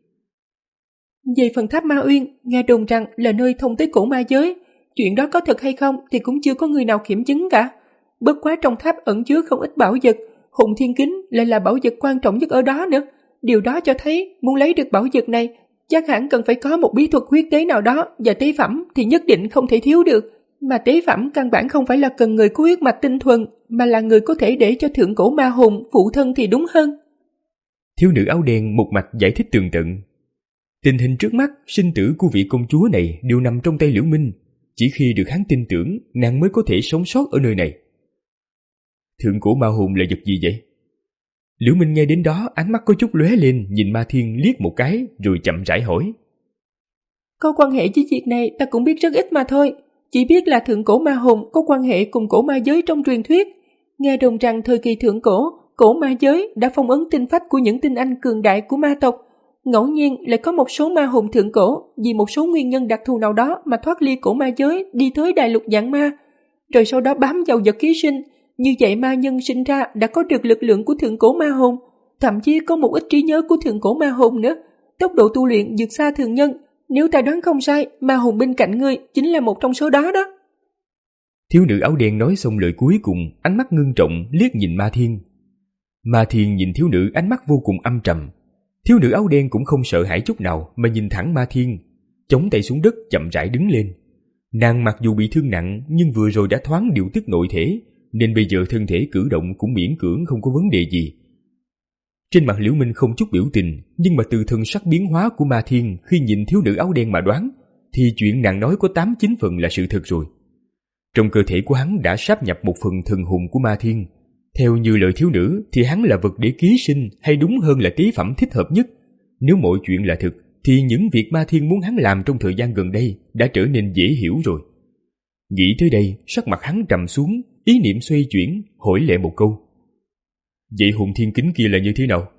S4: Về phần tháp Ma Uyên, nghe đồn rằng là nơi thông tới cổ ma giới. Chuyện đó có thật hay không thì cũng chưa có người nào kiểm chứng cả. Bất quá trong tháp ẩn chứa không ít bảo vật, Hồn Thiên Kính lại là bảo vật quan trọng nhất ở đó nữa. Điều đó cho thấy muốn lấy được bảo vật này, chắc hẳn cần phải có một bí thuật huyết tế nào đó, và tế phẩm thì nhất định không thể thiếu được. Mà tế phẩm căn bản không phải là cần người có huyết mạch tinh thuần, mà là người có thể để cho thượng cổ ma hồn phụ thân thì đúng hơn.
S2: Thiếu nữ áo đen một mạch giải thích tường tận. Tình hình trước mắt, sinh tử của vị công chúa này đều nằm trong tay Liễu Minh. Chỉ khi được hắn tin tưởng, nàng mới có thể sống sót ở nơi này. Thượng cổ ma hồn là vật gì vậy? Liễu Minh nghe đến đó, ánh mắt có chút lóe lên, nhìn Ma Thiên liếc một cái, rồi chậm rãi hỏi.
S4: Có quan hệ với việc này ta cũng biết rất ít mà thôi. Chỉ biết là thượng cổ ma hồn có quan hệ cùng cổ ma giới trong truyền thuyết. Nghe đồn rằng thời kỳ thượng cổ, cổ ma giới đã phong ấn tinh phách của những tinh anh cường đại của ma tộc. Ngẫu nhiên lại có một số ma hồn thượng cổ vì một số nguyên nhân đặc thù nào đó mà thoát ly cổ ma giới đi tới đại lục dạng ma, rồi sau đó bám vào vật ký sinh. Như vậy ma nhân sinh ra đã có được lực lượng của thượng cổ ma hồn, thậm chí có một ít trí nhớ của thượng cổ ma hồn nữa. Tốc độ tu luyện vượt xa thường nhân. Nếu ta đoán không sai, ma hồn bên cạnh ngươi chính là một trong số đó đó.
S2: Thiếu nữ áo đen nói xong lời cuối cùng, ánh mắt ngưng trọng liếc nhìn Ma Thiên. Ma Thiên nhìn thiếu nữ ánh mắt vô cùng âm trầm. Thiếu nữ áo đen cũng không sợ hãi chút nào mà nhìn thẳng Ma Thiên, chống tay xuống đất chậm rãi đứng lên. Nàng mặc dù bị thương nặng nhưng vừa rồi đã thoáng điều tức nội thể, nên bây giờ thân thể cử động cũng miễn cưỡng không có vấn đề gì. Trên mặt Liễu Minh không chút biểu tình, nhưng mà từ thân sắc biến hóa của Ma Thiên khi nhìn thiếu nữ áo đen mà đoán, thì chuyện nàng nói có tám chín phần là sự thật rồi. Trong cơ thể của hắn đã sáp nhập một phần thần hồn của Ma Thiên. Theo như lời thiếu nữ thì hắn là vật để ký sinh, hay đúng hơn là tế phẩm thích hợp nhất. Nếu mọi chuyện là thực, thì những việc Ma Thiên muốn hắn làm trong thời gian gần đây đã trở nên dễ hiểu rồi. Nghĩ tới đây, sắc mặt hắn trầm xuống, ý niệm xoay chuyển, hỏi lại một câu. Vậy Hồn Thiên Kính kia là như thế nào?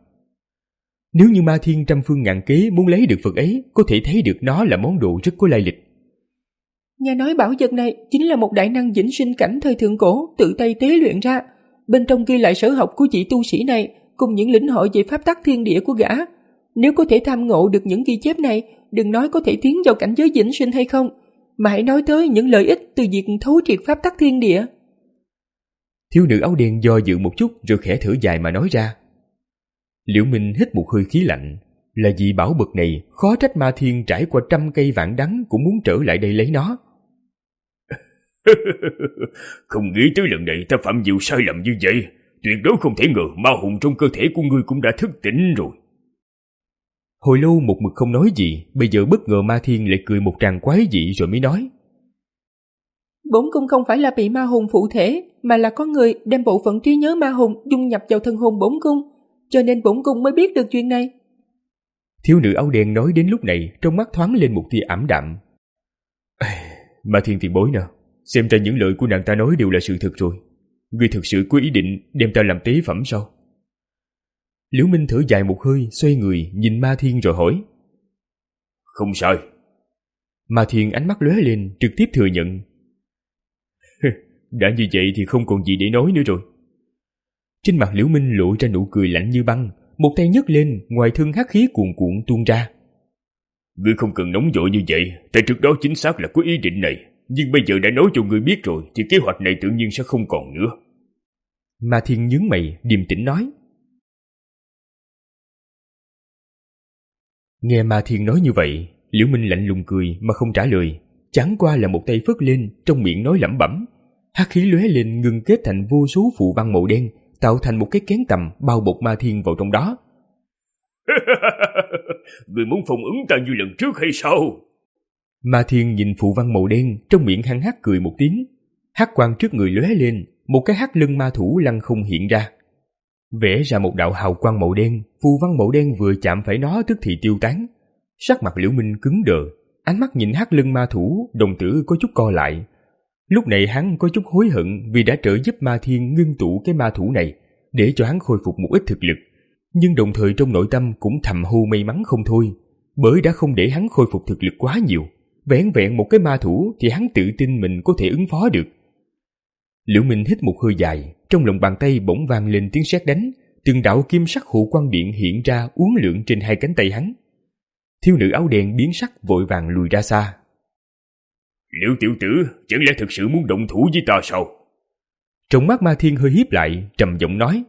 S2: Nếu như Ma Thiên trăm phương ngàn kế muốn lấy được vật ấy, có thể thấy được nó là món đồ rất có lai lịch.
S4: Nghe nói bảo vật này chính là một đại năng vĩnh sinh cảnh thời thượng cổ tự tay tế luyện ra. Bên trong ghi lại sở học của vị tu sĩ này cùng những lĩnh hội về pháp tắc thiên địa của gã. Nếu có thể tham ngộ được những ghi chép này, đừng nói có thể tiến vào cảnh giới vĩnh sinh hay không, mà hãy nói tới những lợi ích từ việc thấu triệt pháp tắc thiên địa.
S2: Thiếu nữ áo đen do dự một chút rồi khẽ thở dài mà nói ra. Liễu Minh hít một hơi khí lạnh. Là vì bảo vật này khó trách Ma Thiên trải qua trăm cây vạn đắng cũng muốn trở lại đây lấy nó.
S1: Không nghĩ tới lần này ta phạm nhiều sai lầm như vậy. Tuyệt đối không thể ngờ ma hồn trong cơ thể của ngươi cũng đã thức tỉnh rồi.
S2: Hồi lâu một mực không nói gì, bây giờ bất ngờ Ma Thiên lại cười một tràng quái dị rồi mới nói.
S4: Bổn cung không phải là bị ma hồn phụ thể, mà là có người đem bộ phận trí nhớ ma hồn dung nhập vào thân hồn bổn cung, cho nên bổn cung mới biết được chuyện này.
S2: Thiếu nữ áo đen nói đến lúc này, trong mắt thoáng lên một tia ảm đạm. Ma Thiên tiền bối nè, xem ra những lời của nàng ta nói đều là sự thật rồi. Ngươi thực sự có ý định đem ta làm tế phẩm sao? Liễu Minh thở dài một hơi, xoay người nhìn Ma Thiên rồi hỏi.
S1: Không sai.
S2: Ma Thiên ánh mắt lóe lên, trực tiếp thừa nhận. Đã như vậy thì không còn gì để nói nữa rồi. Trên mặt Liễu Minh lộ ra nụ cười lạnh như băng, một tay nhấc lên, ngoài thân hắc khí cuồn cuộn tuôn ra.
S1: Ngươi không cần nóng vội như vậy, tại trước đó chính xác là có ý định này, nhưng bây giờ đã nói cho ngươi biết rồi thì kế hoạch này tự nhiên sẽ không còn nữa.
S2: Ma Thiên nhướng mày, điềm tĩnh nói. Nghe Ma Thiên nói như vậy, Liễu Minh lạnh lùng cười mà không trả lời, chẳng qua là một tay phất lên, trong miệng nói lẩm bẩm. Hắc khí lóe lên ngưng kết thành vô số phù văn màu đen, tạo thành một cái kén tầm bao bọc Ma Thiên vào trong đó.
S1: Ngươi muốn phong ấn ta như lần trước hay sao?
S2: Ma Thiên nhìn phù văn màu đen, trong miệng hăng hắc cười một tiếng. Hắc quang trước người lóe lên, một cái hắc lưng ma thủ lăng không hiện ra, vẽ ra một đạo hào quang màu đen. Phù văn màu đen vừa chạm phải nó tức thì tiêu tán. Sắc mặt Liễu Minh cứng đờ, ánh mắt nhìn hắc lưng ma thủ, đồng tử có chút co lại. Lúc này hắn có chút hối hận vì đã trợ giúp Ma Thiên ngưng tụ cái ma thủ này, để cho hắn khôi phục một ít thực lực, nhưng đồng thời trong nội tâm cũng thầm hô may mắn không thôi, bởi đã không để hắn khôi phục thực lực quá nhiều. Vẻn vẹn một cái ma thủ thì hắn tự tin mình có thể ứng phó được. Liễu Minh hít một hơi dài, trong lòng bàn tay bỗng vang lên tiếng sét đánh, từng đạo kim sắc hộ quang điện hiện ra uốn lượn trên hai cánh tay hắn. Thiếu nữ áo đen biến sắc vội vàng lùi ra xa.
S1: Liễu tiểu tử, chẳng lẽ thực sự muốn động thủ với ta sao?
S2: Trong mắt Ma Thiên hơi híp lại, trầm giọng nói.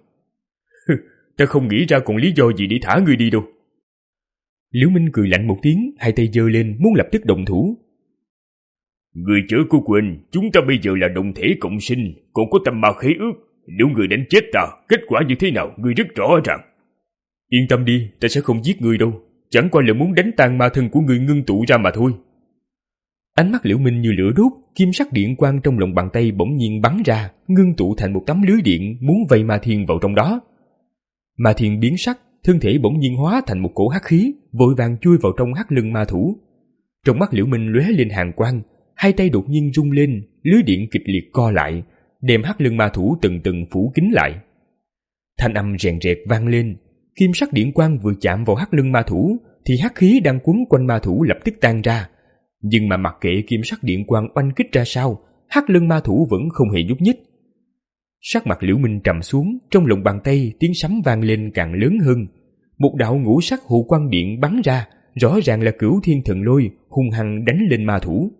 S1: Ta không nghĩ ra còn lý do gì để thả ngươi đi đâu.
S2: Liễu Minh cười lạnh một tiếng, hai tay giơ lên muốn lập tức động thủ.
S1: Ngươi chớ có quên, chúng ta bây giờ là đồng thể cộng sinh, còn có tâm ma khế ước. Nếu ngươi đánh chết ta, kết quả như thế nào ngươi rất rõ ràng.
S2: Yên tâm đi, ta sẽ không giết ngươi đâu, chẳng qua là muốn đánh tan ma thân của ngươi ngưng tụ ra mà thôi. Ánh mắt Liễu Minh như lửa đốt, kim sắc điện quang trong lòng bàn tay bỗng nhiên bắn ra, ngưng tụ thành một tấm lưới điện muốn vây Ma Thiên vào trong đó. Ma Thiên biến sắc, thân thể bỗng nhiên hóa thành một cổ hắc khí, vội vàng chui vào trong hắc lưng ma thủ. Trong mắt Liễu Minh lóe lên hàn quang, hai tay đột nhiên rung lên, lưới điện kịch liệt co lại, đem hắc lưng ma thủ từng từng phủ kín lại. Thanh âm rèn rẹt vang lên, kim sắc điện quang vừa chạm vào hắc lưng ma thủ thì hắc khí đang quấn quanh ma thủ lập tức tan ra. Nhưng mà mặc kệ kim sắc điện quang oanh kích ra sao, hắc lưng ma thủ vẫn không hề nhúc nhích. Sắc mặt Liễu Minh trầm xuống, trong lòng bàn tay tiếng sấm vang lên càng lớn hơn. Một đạo ngũ sắc hộ quang điện bắn ra, rõ ràng là Cửu Thiên Thần Lôi hung hăng đánh lên ma thủ.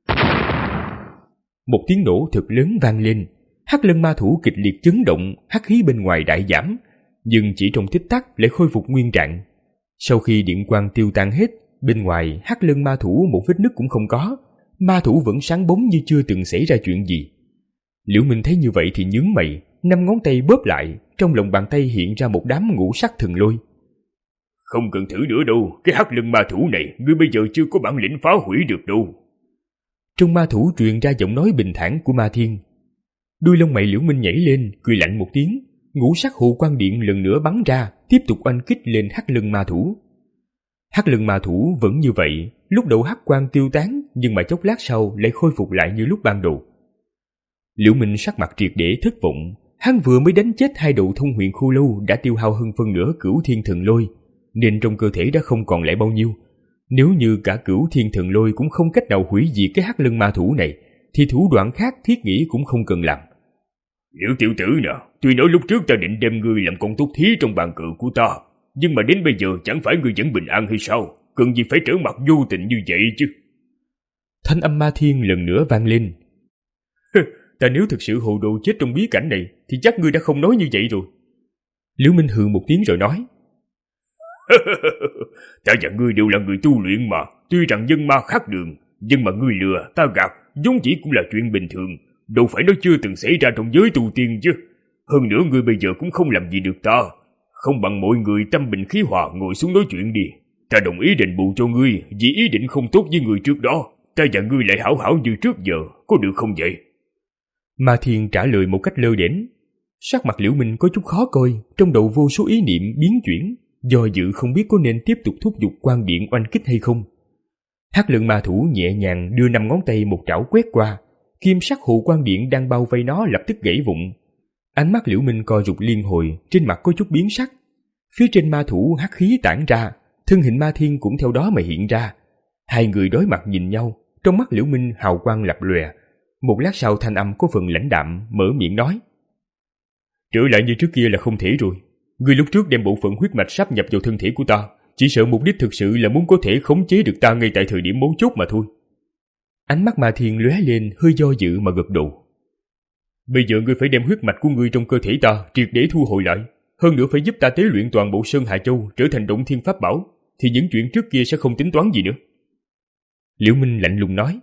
S2: Một tiếng nổ thật lớn vang lên, hắc lưng ma thủ kịch liệt chấn động, hắc khí bên ngoài đại giảm, nhưng chỉ trong tích tắc lại khôi phục nguyên trạng. Sau khi điện quang tiêu tan hết, bên ngoài hắc lưng ma thủ một vết nứt cũng không có, ma thủ vẫn sáng bóng như chưa từng xảy ra chuyện gì. Liễu Minh thấy như vậy thì nhướng mày, năm ngón tay bóp lại, trong lòng bàn tay hiện ra một đám ngũ sắc thần lôi.
S1: Không cần thử nữa đâu, cái hắc lưng ma thủ này ngươi bây giờ chưa có bản lĩnh phá hủy được đâu.
S2: Trong ma thủ truyền ra giọng nói bình thản của Ma Thiên. Đuôi lông mày Liễu Minh nhảy lên, cười lạnh một tiếng, ngũ sắc hộ quang điện lần nữa bắn ra, tiếp tục oanh kích lên hắc lưng ma thủ. Hắc lưng ma thủ vẫn như vậy, lúc đầu hắc quang tiêu tán, nhưng mà chốc lát sau lại khôi phục lại như lúc ban đầu. Liễu Minh sắc mặt triệt để thất vọng, hắn vừa mới đánh chết hai đầu thông huyền khô lâu đã tiêu hao hơn phân nửa Cửu Thiên Thần Lôi, nên trong cơ thể đã không còn lại bao nhiêu. Nếu như cả Cửu Thiên Thần Lôi cũng không cách nào hủy diệt cái hắc lưng ma thủ này, thì thủ đoạn khác thiết nghĩ cũng không cần làm.
S1: Liễu tiểu tử nè, tuy nói lúc trước ta định đem ngươi làm con tốt thí trong bàn cờ của ta, nhưng mà đến bây giờ chẳng phải ngươi vẫn bình an hay sao? Cần gì phải trở mặt vô tình như vậy chứ?
S2: Thanh âm Ma Thiên lần nữa vang lên.
S1: Ta nếu thực sự hồ đồ chết trong bí cảnh này thì chắc ngươi đã không nói như vậy rồi.
S2: Liễu Minh hừ một tiếng rồi nói.
S1: Ta và ngươi đều là người tu luyện mà, tuy rằng nhân ma khác đường, nhưng mà ngươi lừa, ta gạt, vốn chỉ cũng là chuyện bình thường, đâu phải nó chưa từng xảy ra trong giới tu tiên chứ. Hơn nữa ngươi bây giờ cũng không làm gì được ta, không bằng mọi người tâm bình khí hòa ngồi xuống nói chuyện đi. Ta đồng ý đền bù cho ngươi vì ý định không tốt với người trước đó. Ta và ngươi lại hảo hảo như trước giờ, có được không vậy?
S2: Ma Thiên trả lời một cách lơ đễnh. Sắc mặt Liễu Minh có chút khó coi, trong đầu vô số ý niệm biến chuyển, do dự không biết có nên tiếp tục thúc giục quan điện oanh kích hay không. Hắc Lân Ma Thủ nhẹ nhàng đưa năm ngón tay một trảo quét qua, kim sắc hộ quan điện đang bao vây nó lập tức gãy vụn. Ánh mắt Liễu Minh co rụt liên hồi, trên mặt có chút biến sắc. Phía trên ma thủ hắc khí tản ra, thân hình Ma Thiên cũng theo đó mà hiện ra. Hai người đối mặt nhìn nhau, trong mắt Liễu Minh hào quang lập lòe. Một lát sau thanh âm có phần lãnh đạm mở miệng nói: Trở lại như trước kia là không thể rồi. Ngươi lúc trước đem bộ phận huyết mạch sáp nhập vào thân thể của ta, chỉ sợ mục đích thực sự là muốn có thể khống chế được ta ngay tại thời điểm mấu chốt mà thôi. Ánh mắt Ma Thiên lóe lên hơi do dự mà gật đầu. Bây giờ ngươi phải đem huyết mạch của ngươi trong cơ thể ta triệt để thu hồi lại, hơn nữa phải giúp ta tế luyện toàn bộ Sơn Hà Châu trở thành động thiên pháp bảo, thì những chuyện trước kia sẽ không tính toán gì nữa. Liễu Minh lạnh lùng nói: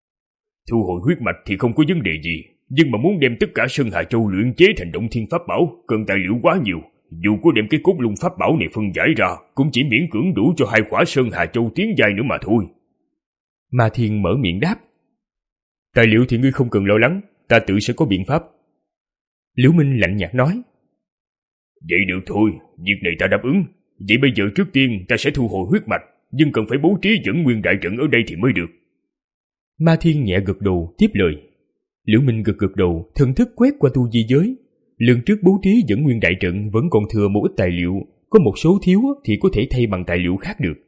S2: Thu hồi huyết mạch thì không có vấn đề gì, nhưng mà muốn đem tất cả Sơn Hà Châu luyện chế thành động thiên pháp bảo cần tài liệu quá nhiều. Dù có đem cái cốt lung pháp bảo này phân giải ra, cũng chỉ miễn cưỡng đủ cho hai khỏa Sơn Hà Châu tiến giai nữa mà thôi. Ma Thiên mở miệng đáp: Tài liệu thì ngươi không cần lo lắng, ta tự sẽ có biện pháp. Liễu Minh lạnh nhạt nói: Vậy được thôi, việc này ta đáp ứng. Vậy bây giờ trước tiên ta sẽ thu hồi huyết mạch, nhưng cần phải bố trí dẫn nguyên đại trận ở đây thì mới được. Ma Thiên nhẹ gật đầu tiếp lời. Liễu Minh gật gật đầu, thần thức quét qua tu di giới. Lần trước bố trí dẫn nguyên đại trận vẫn còn thừa một ít tài liệu, có một số thiếu thì có thể thay bằng tài liệu khác được.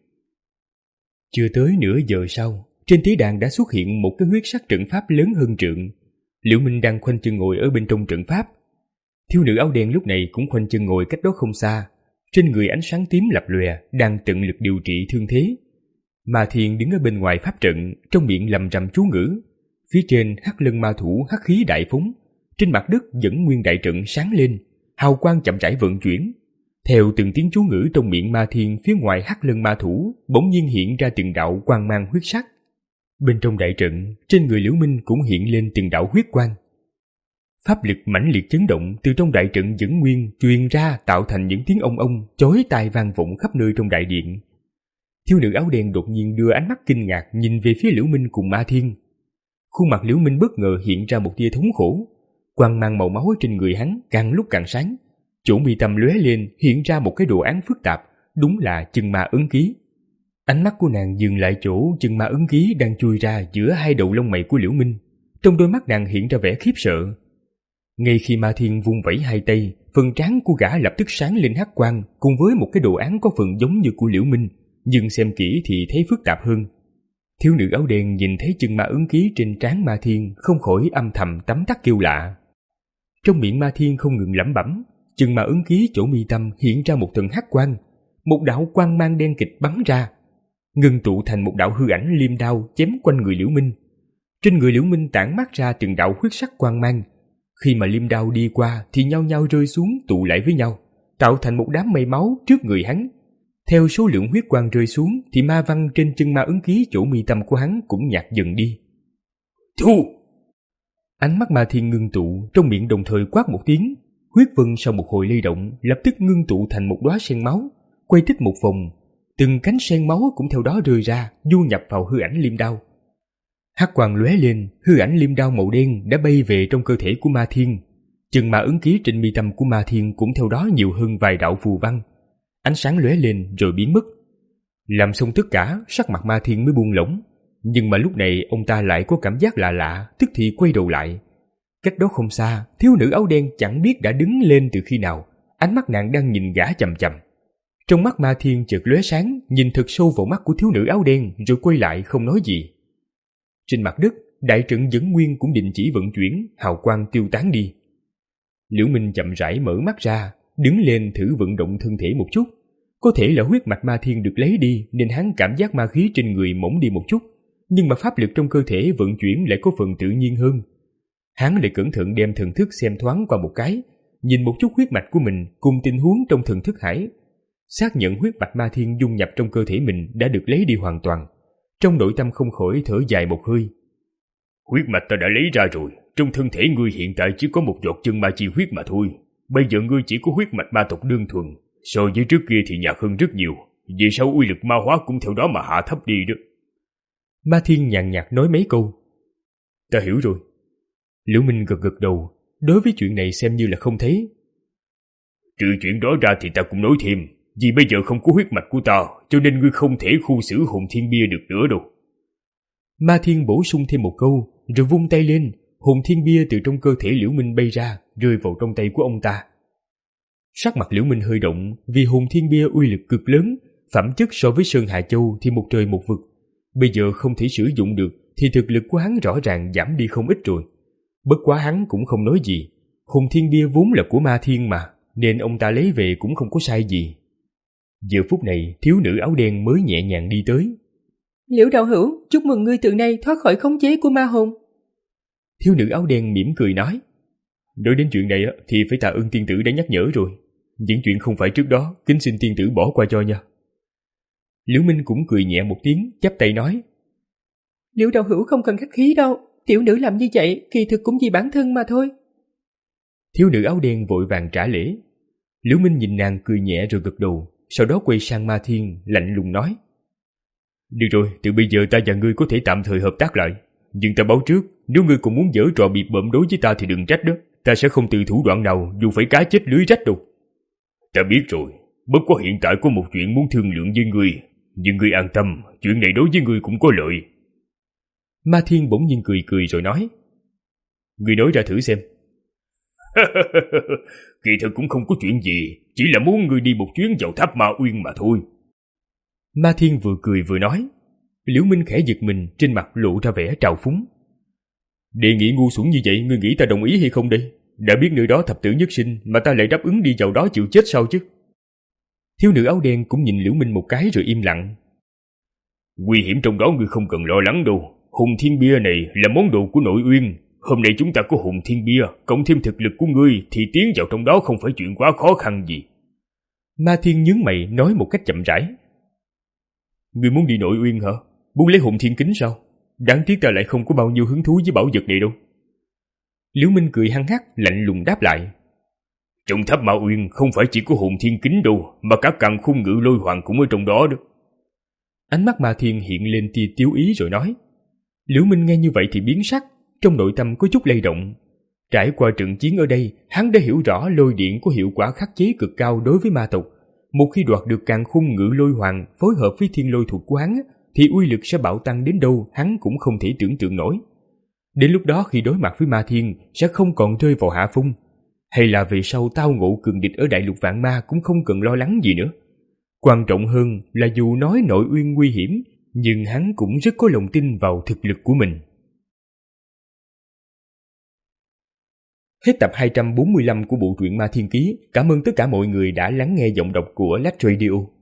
S2: Chưa tới nửa giờ sau, trên tế đàn đã xuất hiện một cái huyết sắc trận pháp lớn hơn trượng. Liễu Minh đang khoanh chân ngồi ở bên trong trận pháp. Thiếu nữ áo đen lúc này cũng khoanh chân ngồi cách đó không xa, trên người ánh sáng tím lập lòe, đang tận lực điều trị thương thế. Ma Thiên đứng ở bên ngoài pháp trận, trong miệng lầm rầm chú ngữ. Phía trên Hắc Lân Ma Thủ hắc khí đại phóng, trên mặt đất dẫn nguyên đại trận sáng lên, hào quang chậm rãi vận chuyển. Theo từng tiếng chú ngữ trong miệng Ma Thiên, phía ngoài Hắc Lân Ma Thủ bỗng nhiên hiện ra từng đạo quang mang huyết sắc. Bên trong đại trận, trên người Liễu Minh cũng hiện lên từng đạo huyết quang. Pháp lực mãnh liệt chấn động từ trong đại trận dẫn nguyên truyền ra, tạo thành những tiếng ông ông chói tai vang vọng khắp nơi trong đại điện. Thiếu nữ áo đen đột nhiên đưa ánh mắt kinh ngạc nhìn về phía Liễu Minh cùng Ma Thiên. Khuôn mặt Liễu Minh bất ngờ hiện ra một tia thống khổ, quang mang màu máu trên người hắn càng lúc càng sáng. Chỗ mi tâm lóe lên hiện ra một cái đồ án phức tạp, đúng là chân ma ấn ký. Ánh mắt của nàng dừng lại chỗ chân ma ấn ký đang chui ra giữa hai đầu lông mày của Liễu Minh. Trong đôi mắt nàng hiện ra vẻ khiếp sợ. Ngay khi Ma Thiên vung vẩy hai tay, phần trán của gã lập tức sáng lên hắc quang, cùng với một cái đồ án có phần giống như của Liễu Minh, nhưng xem kỹ thì thấy phức tạp hơn. Thiếu nữ áo đen nhìn thấy chân ma ấn ký trên trán Ma Thiên, không khỏi âm thầm tấm tắc kêu lạ. Trong miệng Ma Thiên không ngừng lẩm bẩm, chân ma ấn ký chỗ mi tâm hiện ra một tầng hắc quang, một đạo quang mang đen kịch bắn ra, ngưng tụ thành một đạo hư ảnh liêm đao chém quanh người Liễu Minh. Trên người Liễu Minh tản mát ra từng đạo huyết sắc quang mang. Khi mà liêm đao đi qua thì nhau nhau rơi xuống tụ lại với nhau, tạo thành một đám mây máu trước người hắn. Theo số lượng huyết quang rơi xuống thì ma văn trên chân ma ấn ký chỗ mi tâm của hắn cũng nhạt dần đi. Thu! Ánh mắt Ma Thiên ngưng tụ, trong miệng đồng thời quát một tiếng. Huyết vân sau một hồi lay động lập tức ngưng tụ thành một đóa sen máu, quay tích một vòng. Từng cánh sen máu cũng theo đó rơi ra, du nhập vào hư ảnh liêm đao. Hắc quang lóe lên, hư ảnh liêm đao màu đen đã bay về trong cơ thể của Ma Thiên. Chân ma ấn ký trên mi tâm của Ma Thiên cũng theo đó nhiều hơn vài đạo phù văn. Ánh sáng lóe lên rồi biến mất. Làm xong tất cả, sắc mặt Ma Thiên mới buông lỏng. Nhưng mà lúc này ông ta lại có cảm giác lạ lạ, tức thì quay đầu lại. Cách đó không xa, thiếu nữ áo đen chẳng biết đã đứng lên từ khi nào, ánh mắt nàng đang nhìn gã chằm chằm. Trong mắt Ma Thiên chợt lóe sáng, nhìn thật sâu vào mắt của thiếu nữ áo đen rồi quay lại không nói gì. Trên mặt đất, đại trận dẫn nguyên cũng định chỉ vận chuyển, hào quang tiêu tán đi. Liễu Minh chậm rãi mở mắt ra, đứng lên thử vận động thân thể một chút. Có thể là huyết mạch Ma Thiên được lấy đi nên hắn cảm giác ma khí trên người mỏng đi một chút, nhưng mà pháp lực trong cơ thể vận chuyển lại có phần tự nhiên hơn. Hắn lại cẩn thận đem thần thức xem thoáng qua một cái, nhìn một chút huyết mạch của mình cùng tình huống trong thần thức hải. Xác nhận huyết mạch Ma Thiên dung nhập trong cơ thể mình đã được lấy đi hoàn toàn. Trong nội tâm không khỏi thở dài một hơi. Huyết mạch ta đã lấy ra rồi, trong thân thể ngươi hiện tại chỉ có một giọt chân ma chi huyết mà thôi. Bây giờ ngươi chỉ có huyết mạch ma tộc đơn thuần, so với trước kia thì nhạt hơn rất nhiều.
S1: Vì sao uy lực ma hóa cũng theo đó mà hạ thấp đi đó.
S2: Ma Thiên nhàn nhạt nói mấy câu. Ta hiểu rồi. Liễu Minh gật gật đầu, đối với chuyện này xem như là không thấy.
S1: Trừ chuyện đó ra thì ta cũng nói thêm, vì bây giờ không có huyết mạch của ta, cho nên ngươi không thể khu xử hồn thiên bia được nữa đâu.
S2: Ma Thiên bổ sung thêm một câu, rồi vung tay lên, hồn thiên bia từ trong cơ thể Liễu Minh bay ra, rơi vào trong tay của ông ta. Sắc mặt Liễu Minh hơi động, vì hồn thiên bia uy lực cực lớn, phẩm chất so với Sơn Hà Châu thì một trời một vực. Bây giờ không thể sử dụng được thì thực lực của hắn rõ ràng giảm đi không ít rồi. Bất quá hắn cũng không nói gì, hồn thiên bia vốn là của Ma Thiên mà, nên ông ta lấy về cũng không có sai gì. Giờ phút này, thiếu nữ áo đen mới nhẹ nhàng đi tới.
S4: Liễu đạo hữu, chúc mừng ngươi từ nay thoát khỏi khống chế của ma hồn.
S2: Thiếu nữ áo đen mỉm cười nói. Nói đến chuyện này thì phải tạ ơn tiên tử đã nhắc nhở rồi. Những chuyện không phải trước đó, kính xin tiên tử bỏ qua cho nha. Liễu Minh cũng cười nhẹ một tiếng, chắp tay nói.
S4: Liễu đạo hữu không cần khách khí đâu, tiểu nữ làm như vậy kỳ thực cũng vì bản thân mà thôi.
S2: Thiếu nữ áo đen vội vàng trả lễ. Liễu Minh nhìn nàng cười nhẹ rồi gật đầu, sau đó quay sang Ma Thiên lạnh lùng nói. Được rồi, từ bây giờ ta và ngươi có thể tạm thời hợp tác lại. Nhưng ta báo trước, nếu ngươi cũng muốn giở trò bịp bợm đối với ta thì đừng trách đó. Ta sẽ không từ thủ đoạn nào dù phải cá chết lưới rách đâu.
S1: Ta biết rồi, bất quá hiện tại có một chuyện muốn thương lượng với ngươi. Nhưng ngươi an tâm, chuyện này đối với ngươi cũng có lợi.
S2: Ma Thiên bỗng nhiên cười cười rồi nói. Ngươi nói ra thử xem.
S1: Kỳ thực cũng không có chuyện gì, chỉ là muốn ngươi đi một chuyến vào tháp Ma Uyên mà thôi.
S2: Ma Thiên vừa cười vừa nói. Liễu Minh khẽ giật mình, trên mặt lộ ra vẻ trào phúng. Đề nghị ngu xuẩn như vậy, ngươi nghĩ ta đồng ý hay không đây? Đã biết nơi đó thập tử nhất sinh mà ta lại đáp ứng đi vào đó chịu chết sao chứ? Thiếu nữ áo đen cũng nhìn Liễu Minh một cái rồi im lặng.
S1: Nguy hiểm trong đó ngươi không cần lo lắng đâu. Hồn thiên bia này là món đồ của nội uyên. Hôm nay chúng ta có hồn thiên bia, cộng thêm thực lực của ngươi thì tiến vào trong đó không phải chuyện quá khó khăn gì.
S2: Ma Thiên nhướng mày nói một cách chậm rãi. Ngươi muốn đi nội uyên hả? Muốn lấy hồn thiên kính sao? Đáng tiếc ta lại không có bao nhiêu hứng thú với bảo vật này đâu. Liễu Minh cười hăng hắc, lạnh lùng đáp lại.
S1: Trong tháp Ma Uyên không phải chỉ có hồn thiên kính đâu, mà cả càn khôn ngự lôi hoàng cũng ở trong đó đó.
S2: Ánh mắt Ma Thiên hiện lên tia tiếu ý rồi nói. Liễu Minh nghe như vậy thì biến sắc, trong nội tâm có chút lay động. Trải qua trận chiến ở đây, hắn đã hiểu rõ lôi điện có hiệu quả khắc chế cực cao đối với ma tộc. Một khi đoạt được càn khôn ngự lôi hoàng phối hợp với thiên lôi thuộc của hắn, thì uy lực sẽ bạo tăng đến đâu hắn cũng không thể tưởng tượng nổi. Đến lúc đó khi đối mặt với Ma Thiên sẽ không còn rơi vào hạ phong. Hay là về sau tao ngộ cường địch ở đại lục vạn ma cũng không cần lo lắng gì nữa. Quan trọng hơn là dù nói nội uyên nguy hiểm, nhưng hắn cũng rất có lòng tin vào thực lực của mình. Hết tập hai trăm bốn mươi lăm của bộ truyện Ma Thiên Ký. Cảm ơn tất cả mọi người đã lắng nghe giọng đọc của Lách Radio.